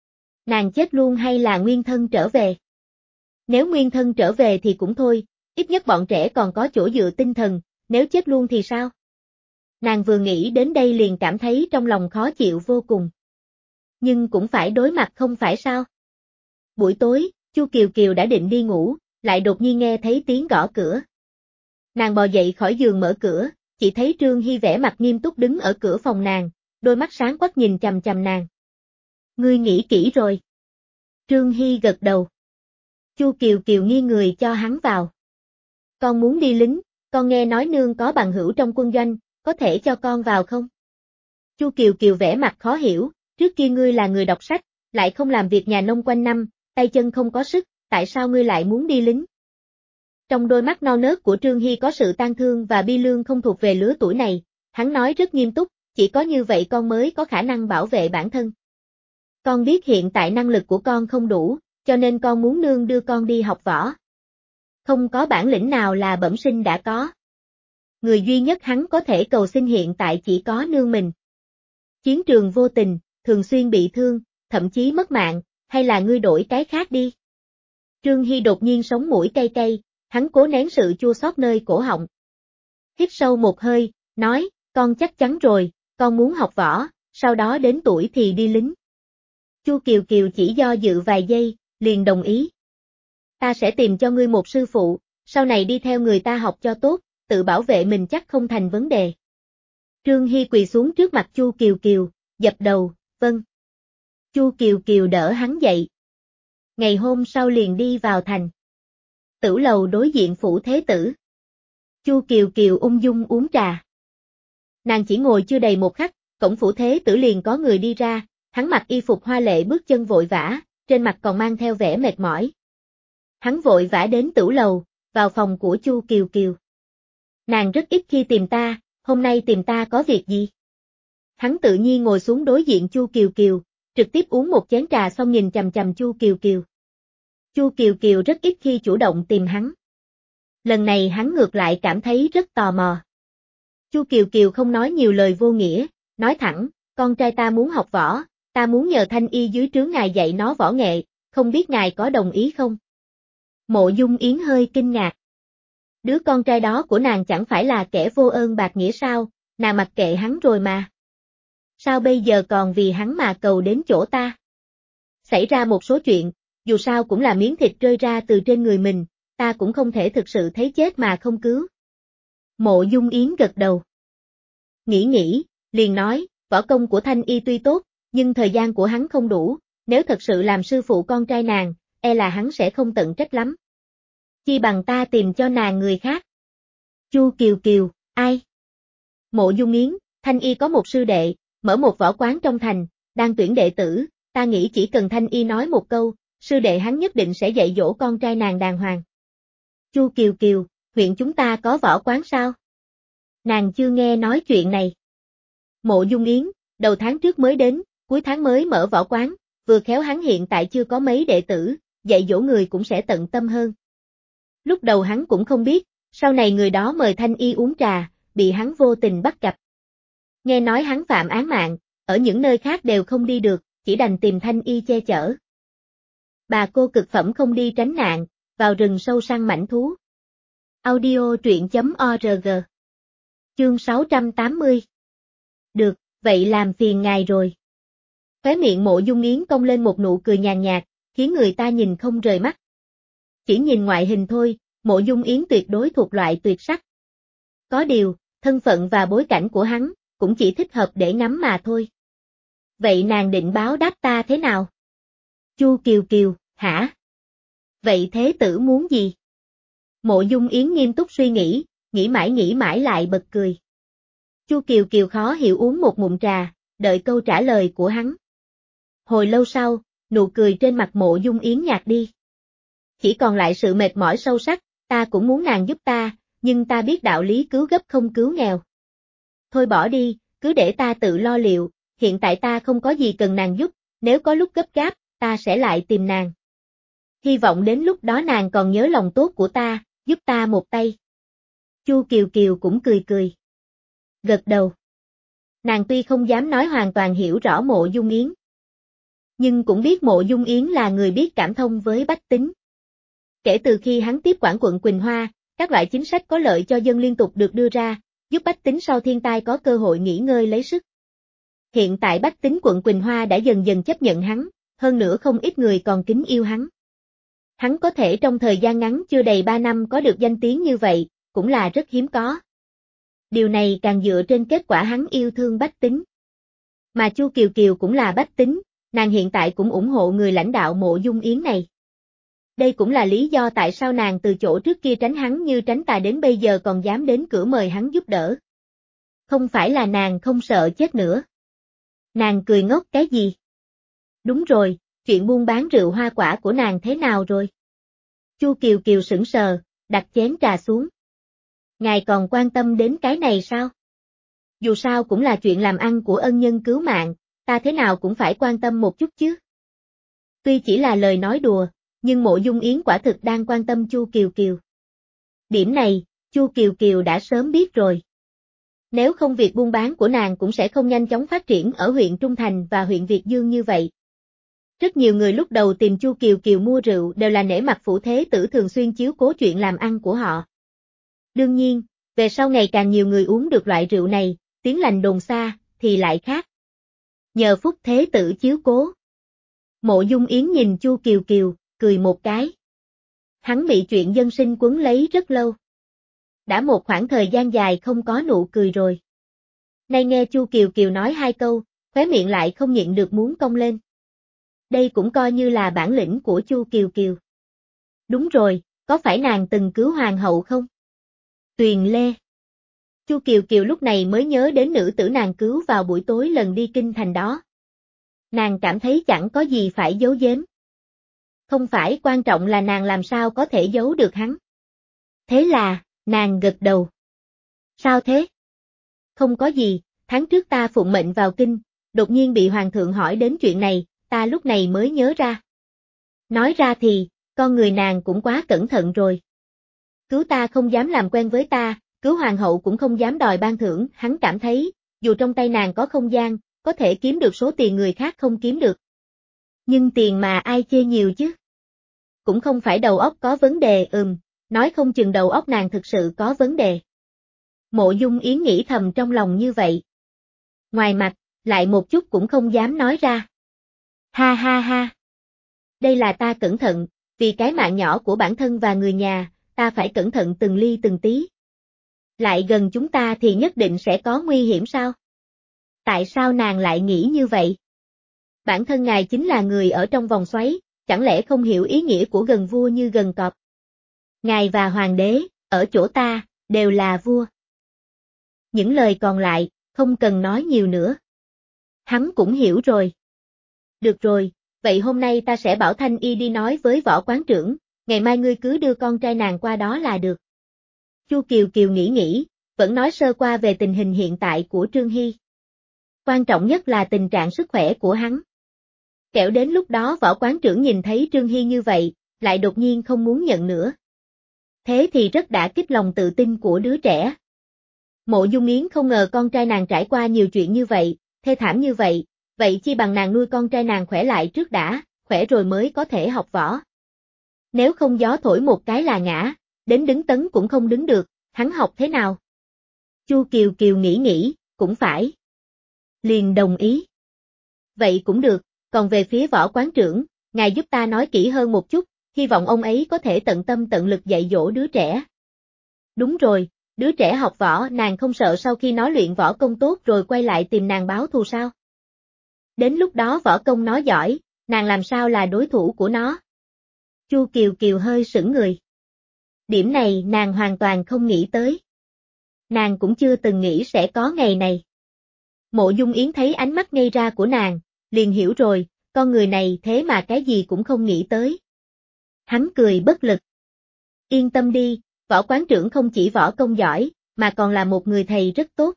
Nàng chết luôn hay là nguyên thân trở về? Nếu nguyên thân trở về thì cũng thôi, ít nhất bọn trẻ còn có chỗ dựa tinh thần, nếu chết luôn thì sao? Nàng vừa nghĩ đến đây liền cảm thấy trong lòng khó chịu vô cùng. Nhưng cũng phải đối mặt không phải sao? Buổi tối, Chu Kiều Kiều đã định đi ngủ, lại đột nhiên nghe thấy tiếng gõ cửa. Nàng bò dậy khỏi giường mở cửa, chỉ thấy Trương Hy vẻ mặt nghiêm túc đứng ở cửa phòng nàng, đôi mắt sáng quắc nhìn chằm chằm nàng. Ngươi nghĩ kỹ rồi. Trương Hy gật đầu. Chu Kiều Kiều nghiêng người cho hắn vào. Con muốn đi lính, con nghe nói nương có bằng hữu trong quân doanh, có thể cho con vào không? Chu Kiều Kiều vẻ mặt khó hiểu, trước kia ngươi là người đọc sách, lại không làm việc nhà nông quanh năm, tay chân không có sức, tại sao ngươi lại muốn đi lính? Trong đôi mắt non nớt của Trương Hy có sự tang thương và bi lương không thuộc về lứa tuổi này, hắn nói rất nghiêm túc, chỉ có như vậy con mới có khả năng bảo vệ bản thân. Con biết hiện tại năng lực của con không đủ, cho nên con muốn nương đưa con đi học võ. Không có bản lĩnh nào là bẩm sinh đã có. Người duy nhất hắn có thể cầu xin hiện tại chỉ có nương mình. Chiến trường vô tình, thường xuyên bị thương, thậm chí mất mạng, hay là ngươi đổi cái khác đi. Trương Hy đột nhiên sống mũi cay cay, hắn cố nén sự chua xót nơi cổ họng. Hít sâu một hơi, nói, con chắc chắn rồi, con muốn học võ, sau đó đến tuổi thì đi lính. Chu Kiều Kiều chỉ do dự vài giây, liền đồng ý. Ta sẽ tìm cho ngươi một sư phụ, sau này đi theo người ta học cho tốt, tự bảo vệ mình chắc không thành vấn đề. Trương Hy quỳ xuống trước mặt Chu Kiều Kiều, dập đầu, vâng. Chu Kiều Kiều đỡ hắn dậy. Ngày hôm sau liền đi vào thành. Tửu lầu đối diện phủ thế tử. Chu Kiều Kiều ung dung uống trà. Nàng chỉ ngồi chưa đầy một khắc, cổng phủ thế tử liền có người đi ra, hắn mặc y phục hoa lệ bước chân vội vã, trên mặt còn mang theo vẻ mệt mỏi. Hắn vội vã đến tửu lầu, vào phòng của Chu Kiều Kiều. Nàng rất ít khi tìm ta, hôm nay tìm ta có việc gì? Hắn tự nhiên ngồi xuống đối diện Chu Kiều Kiều, trực tiếp uống một chén trà xong nhìn chằm chằm Chu Kiều Kiều. Chu Kiều Kiều rất ít khi chủ động tìm hắn. Lần này hắn ngược lại cảm thấy rất tò mò. Chu Kiều Kiều không nói nhiều lời vô nghĩa, nói thẳng, con trai ta muốn học võ, ta muốn nhờ Thanh Y dưới trướng ngài dạy nó võ nghệ, không biết ngài có đồng ý không? Mộ Dung Yến hơi kinh ngạc. Đứa con trai đó của nàng chẳng phải là kẻ vô ơn bạc nghĩa sao, nàng mặc kệ hắn rồi mà. Sao bây giờ còn vì hắn mà cầu đến chỗ ta? Xảy ra một số chuyện, dù sao cũng là miếng thịt rơi ra từ trên người mình, ta cũng không thể thực sự thấy chết mà không cứu. Mộ Dung Yến gật đầu. Nghĩ nghĩ, liền nói, võ công của Thanh Y tuy tốt, nhưng thời gian của hắn không đủ, nếu thật sự làm sư phụ con trai nàng, e là hắn sẽ không tận trách lắm. Chi bằng ta tìm cho nàng người khác. Chu Kiều Kiều, ai? Mộ Dung Yến, Thanh Y có một sư đệ, mở một võ quán trong thành, đang tuyển đệ tử, ta nghĩ chỉ cần Thanh Y nói một câu, sư đệ hắn nhất định sẽ dạy dỗ con trai nàng đàng hoàng. Chu Kiều Kiều, huyện chúng ta có võ quán sao? Nàng chưa nghe nói chuyện này. Mộ Dung Yến, đầu tháng trước mới đến, cuối tháng mới mở võ quán, vừa khéo hắn hiện tại chưa có mấy đệ tử, dạy dỗ người cũng sẽ tận tâm hơn. Lúc đầu hắn cũng không biết, sau này người đó mời Thanh Y uống trà, bị hắn vô tình bắt gặp. Nghe nói hắn phạm án mạng, ở những nơi khác đều không đi được, chỉ đành tìm Thanh Y che chở. Bà cô cực phẩm không đi tránh nạn, vào rừng sâu săn mãnh thú. Audio truyện chấm org. Chương sáu trăm tám mươi. Được, vậy làm phiền ngài rồi. Khóe miệng Mộ Dung Yến cong lên một nụ cười nhàn nhạt, khiến người ta nhìn không rời mắt. Chỉ nhìn ngoại hình thôi, Mộ Dung Yến tuyệt đối thuộc loại tuyệt sắc. Có điều, thân phận và bối cảnh của hắn, cũng chỉ thích hợp để ngắm mà thôi. Vậy nàng định báo đáp ta thế nào? Chu Kiều Kiều, hả? Vậy thế tử muốn gì? Mộ Dung Yến nghiêm túc suy nghĩ, nghĩ mãi nghĩ mãi lại bật cười. Chu Kiều Kiều khó hiểu uống một ngụm trà, đợi câu trả lời của hắn. Hồi lâu sau, nụ cười trên mặt Mộ Dung Yến nhạt đi. Chỉ còn lại sự mệt mỏi sâu sắc, ta cũng muốn nàng giúp ta, nhưng ta biết đạo lý cứu gấp không cứu nghèo. Thôi bỏ đi, cứ để ta tự lo liệu, hiện tại ta không có gì cần nàng giúp, nếu có lúc gấp gáp, ta sẽ lại tìm nàng. Hy vọng đến lúc đó nàng còn nhớ lòng tốt của ta, giúp ta một tay. Chu Kiều Kiều cũng cười cười. Gật đầu. Nàng tuy không dám nói hoàn toàn hiểu rõ Mộ Dung Yến, nhưng cũng biết Mộ Dung Yến là người biết cảm thông với bách tính. Kể từ khi hắn tiếp quản quận Quỳnh Hoa, các loại chính sách có lợi cho dân liên tục được đưa ra, giúp bách tính sau thiên tai có cơ hội nghỉ ngơi lấy sức. Hiện tại bách tính quận Quỳnh Hoa đã dần dần chấp nhận hắn, hơn nữa không ít người còn kính yêu hắn. Hắn có thể trong thời gian ngắn chưa đầy ba năm có được danh tiếng như vậy, cũng là rất hiếm có. Điều này càng dựa trên kết quả hắn yêu thương bách tính. Mà Chu Kiều Kiều cũng là bách tính, nàng hiện tại cũng ủng hộ người lãnh đạo Mộ Dung Yến này. Đây cũng là lý do tại sao nàng từ chỗ trước kia tránh hắn như tránh tà đến bây giờ còn dám đến cửa mời hắn giúp đỡ. Không phải là nàng không sợ chết nữa. Nàng cười ngốc cái gì? Đúng rồi, chuyện buôn bán rượu hoa quả của nàng thế nào rồi? Chu Kiều Kiều sững sờ, đặt chén trà xuống. Ngài còn quan tâm đến cái này sao? Dù sao cũng là chuyện làm ăn của ân nhân cứu mạng, ta thế nào cũng phải quan tâm một chút chứ. Tuy chỉ là lời nói đùa, nhưng Mộ Dung Yến quả thực đang quan tâm Chu Kiều Kiều. Điểm này, Chu Kiều Kiều đã sớm biết rồi. Nếu không việc buôn bán của nàng cũng sẽ không nhanh chóng phát triển ở huyện Trung Thành và huyện Việt Dương như vậy. Rất nhiều người lúc đầu tìm Chu Kiều Kiều mua rượu đều là nể mặt phủ thế tử thường xuyên chiếu cố chuyện làm ăn của họ. Đương nhiên, về sau ngày càng nhiều người uống được loại rượu này, tiếng lành đồn xa, thì lại khác. Nhờ phúc thế tử chiếu cố. Mộ Dung Yến nhìn Chu Kiều Kiều, cười một cái. Hắn bị chuyện dân sinh quấn lấy rất lâu. Đã một khoảng thời gian dài không có nụ cười rồi. Nay nghe Chu Kiều Kiều nói hai câu, khóe miệng lại không nhịn được muốn cong lên. Đây cũng coi như là bản lĩnh của Chu Kiều Kiều. Đúng rồi, có phải nàng từng cứu hoàng hậu không? Tuyền Lê. Chu Kiều Kiều lúc này mới nhớ đến nữ tử nàng cứu vào buổi tối lần đi kinh thành đó. Nàng cảm thấy chẳng có gì phải giấu giếm. Không phải quan trọng là nàng làm sao có thể giấu được hắn. Thế là, nàng gật đầu. Sao thế? Không có gì, tháng trước ta phụng mệnh vào kinh, đột nhiên bị hoàng thượng hỏi đến chuyện này, ta lúc này mới nhớ ra. Nói ra thì, con người nàng cũng quá cẩn thận rồi. Cứu ta không dám làm quen với ta, cứu hoàng hậu cũng không dám đòi ban thưởng, hắn cảm thấy, dù trong tay nàng có không gian, có thể kiếm được số tiền người khác không kiếm được. Nhưng tiền mà ai chê nhiều chứ? Cũng không phải đầu óc có vấn đề, ừm, nói không chừng đầu óc nàng thực sự có vấn đề. Mộ Dung Yến nghĩ thầm trong lòng như vậy. Ngoài mặt, lại một chút cũng không dám nói ra. Ha ha ha. Đây là ta cẩn thận, vì cái mạng nhỏ của bản thân và người nhà, ta phải cẩn thận từng ly từng tí. Lại gần chúng ta thì nhất định sẽ có nguy hiểm sao? Tại sao nàng lại nghĩ như vậy? Bản thân ngài chính là người ở trong vòng xoáy, chẳng lẽ không hiểu ý nghĩa của gần vua như gần cọp? Ngài và hoàng đế, ở chỗ ta, đều là vua. Những lời còn lại, không cần nói nhiều nữa. Hắn cũng hiểu rồi. Được rồi, vậy hôm nay ta sẽ bảo Thanh Y đi nói với Võ quán trưởng, ngày mai ngươi cứ đưa con trai nàng qua đó là được. Chu Kiều Kiều nghĩ nghĩ, vẫn nói sơ qua về tình hình hiện tại của Trương Hy. Quan trọng nhất là tình trạng sức khỏe của hắn. Kẻo đến lúc đó Võ quán trưởng nhìn thấy Trương Hy như vậy, lại đột nhiên không muốn nhận nữa. Thế thì rất đả kích lòng tự tin của đứa trẻ. Mộ Dung Yến không ngờ con trai nàng trải qua nhiều chuyện như vậy, thê thảm như vậy, vậy chi bằng nàng nuôi con trai nàng khỏe lại trước đã, khỏe rồi mới có thể học võ. Nếu không gió thổi một cái là ngã, đến đứng tấn cũng không đứng được, hắn học thế nào? Chu Kiều Kiều nghĩ nghĩ, cũng phải. Liền đồng ý. Vậy cũng được, còn về phía Võ quán trưởng, ngài giúp ta nói kỹ hơn một chút, hy vọng ông ấy có thể tận tâm tận lực dạy dỗ đứa trẻ. Đúng rồi, đứa trẻ học võ nàng không sợ sau khi nó luyện võ công tốt rồi quay lại tìm nàng báo thù sao? Đến lúc đó võ công nó giỏi, nàng làm sao là đối thủ của nó? Chu Kiều Kiều hơi sững người. Điểm này nàng hoàn toàn không nghĩ tới. Nàng cũng chưa từng nghĩ sẽ có ngày này. Mộ Dung Yến thấy ánh mắt ngây ra của nàng, liền hiểu rồi, con người này thế mà cái gì cũng không nghĩ tới. Hắn cười bất lực. Yên tâm đi, Võ quán trưởng không chỉ võ công giỏi, mà còn là một người thầy rất tốt.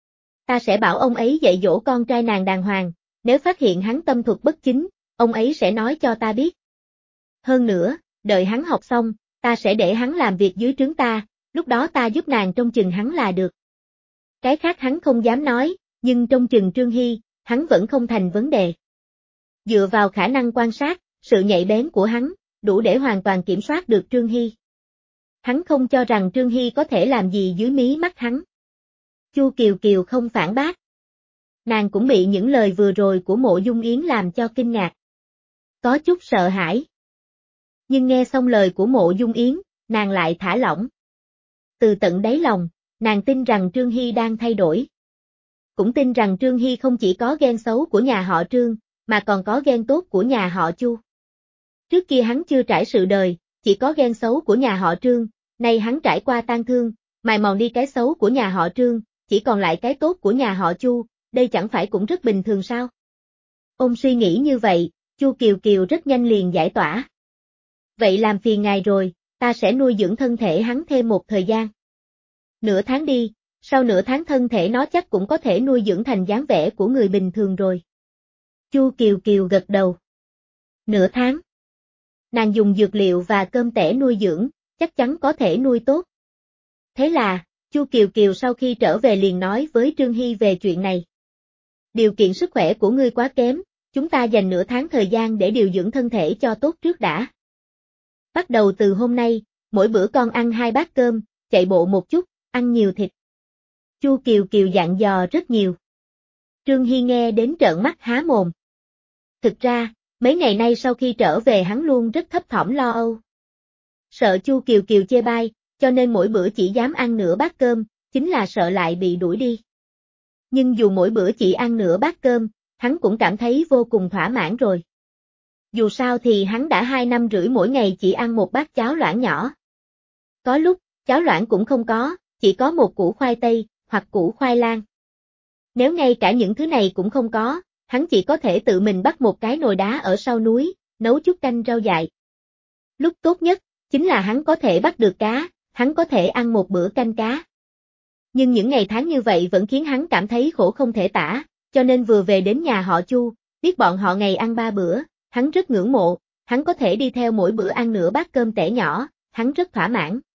Ta sẽ bảo ông ấy dạy dỗ con trai nàng đàng hoàng, nếu phát hiện hắn tâm thuật bất chính, ông ấy sẽ nói cho ta biết. Hơn nữa, đợi hắn học xong, ta sẽ để hắn làm việc dưới trướng ta, lúc đó ta giúp nàng trông chừng hắn là được. Cái khác hắn không dám nói, nhưng trông chừng Trương Hy, hắn vẫn không thành vấn đề. Dựa vào khả năng quan sát, sự nhạy bén của hắn, đủ để hoàn toàn kiểm soát được Trương Hy. Hắn không cho rằng Trương Hy có thể làm gì dưới mí mắt hắn. Chu Kiều Kiều không phản bác. Nàng cũng bị những lời vừa rồi của Mộ Dung Yến làm cho kinh ngạc. Có chút sợ hãi. Nhưng nghe xong lời của Mộ Dung Yến, nàng lại thả lỏng. Từ tận đáy lòng, nàng tin rằng Trương Hy đang thay đổi. Cũng tin rằng Trương Hy không chỉ có ghen xấu của nhà họ Trương, mà còn có ghen tốt của nhà họ Chu. Trước kia hắn chưa trải sự đời, chỉ có ghen xấu của nhà họ Trương, nay hắn trải qua tang thương, mài mòn đi cái xấu của nhà họ Trương, chỉ còn lại cái tốt của nhà họ Chu, đây chẳng phải cũng rất bình thường sao? Ôm suy nghĩ như vậy, Chu Kiều Kiều rất nhanh liền giải tỏa. Vậy làm phiền ngài rồi, ta sẽ nuôi dưỡng thân thể hắn thêm một thời gian. Nửa tháng đi, sau nửa tháng thân thể nó chắc cũng có thể nuôi dưỡng thành dáng vẻ của người bình thường rồi. Chu Kiều Kiều gật đầu. Nửa tháng. Nàng dùng dược liệu và cơm tẻ nuôi dưỡng, chắc chắn có thể nuôi tốt. Thế là, Chu Kiều Kiều sau khi trở về liền nói với Trương Hy về chuyện này. Điều kiện sức khỏe của ngươi quá kém, chúng ta dành nửa tháng thời gian để điều dưỡng thân thể cho tốt trước đã. Bắt đầu từ hôm nay, mỗi bữa con ăn hai bát cơm, chạy bộ một chút, ăn nhiều thịt. Chu Kiều Kiều dặn dò rất nhiều. Trương Hy nghe đến trợn mắt há mồm. Thực ra, mấy ngày nay sau khi trở về hắn luôn rất thấp thỏm lo âu. Sợ Chu Kiều Kiều chê bai, cho nên mỗi bữa chỉ dám ăn nửa bát cơm, chính là sợ lại bị đuổi đi. Nhưng dù mỗi bữa chỉ ăn nửa bát cơm, hắn cũng cảm thấy vô cùng thỏa mãn rồi. Dù sao thì hắn đã hai năm rưỡi mỗi ngày chỉ ăn một bát cháo loãng nhỏ. Có lúc, cháo loãng cũng không có, chỉ có một củ khoai tây, hoặc củ khoai lang. Nếu ngay cả những thứ này cũng không có, hắn chỉ có thể tự mình bắt một cái nồi đá ở sau núi, nấu chút canh rau dại. Lúc tốt nhất, chính là hắn có thể bắt được cá, hắn có thể ăn một bữa canh cá. Nhưng những ngày tháng như vậy vẫn khiến hắn cảm thấy khổ không thể tả, cho nên vừa về đến nhà họ Chu, biết bọn họ ngày ăn ba bữa, hắn rất ngưỡng mộ, hắn có thể đi theo mỗi bữa ăn nửa bát cơm tẻ nhỏ, hắn rất thỏa mãn.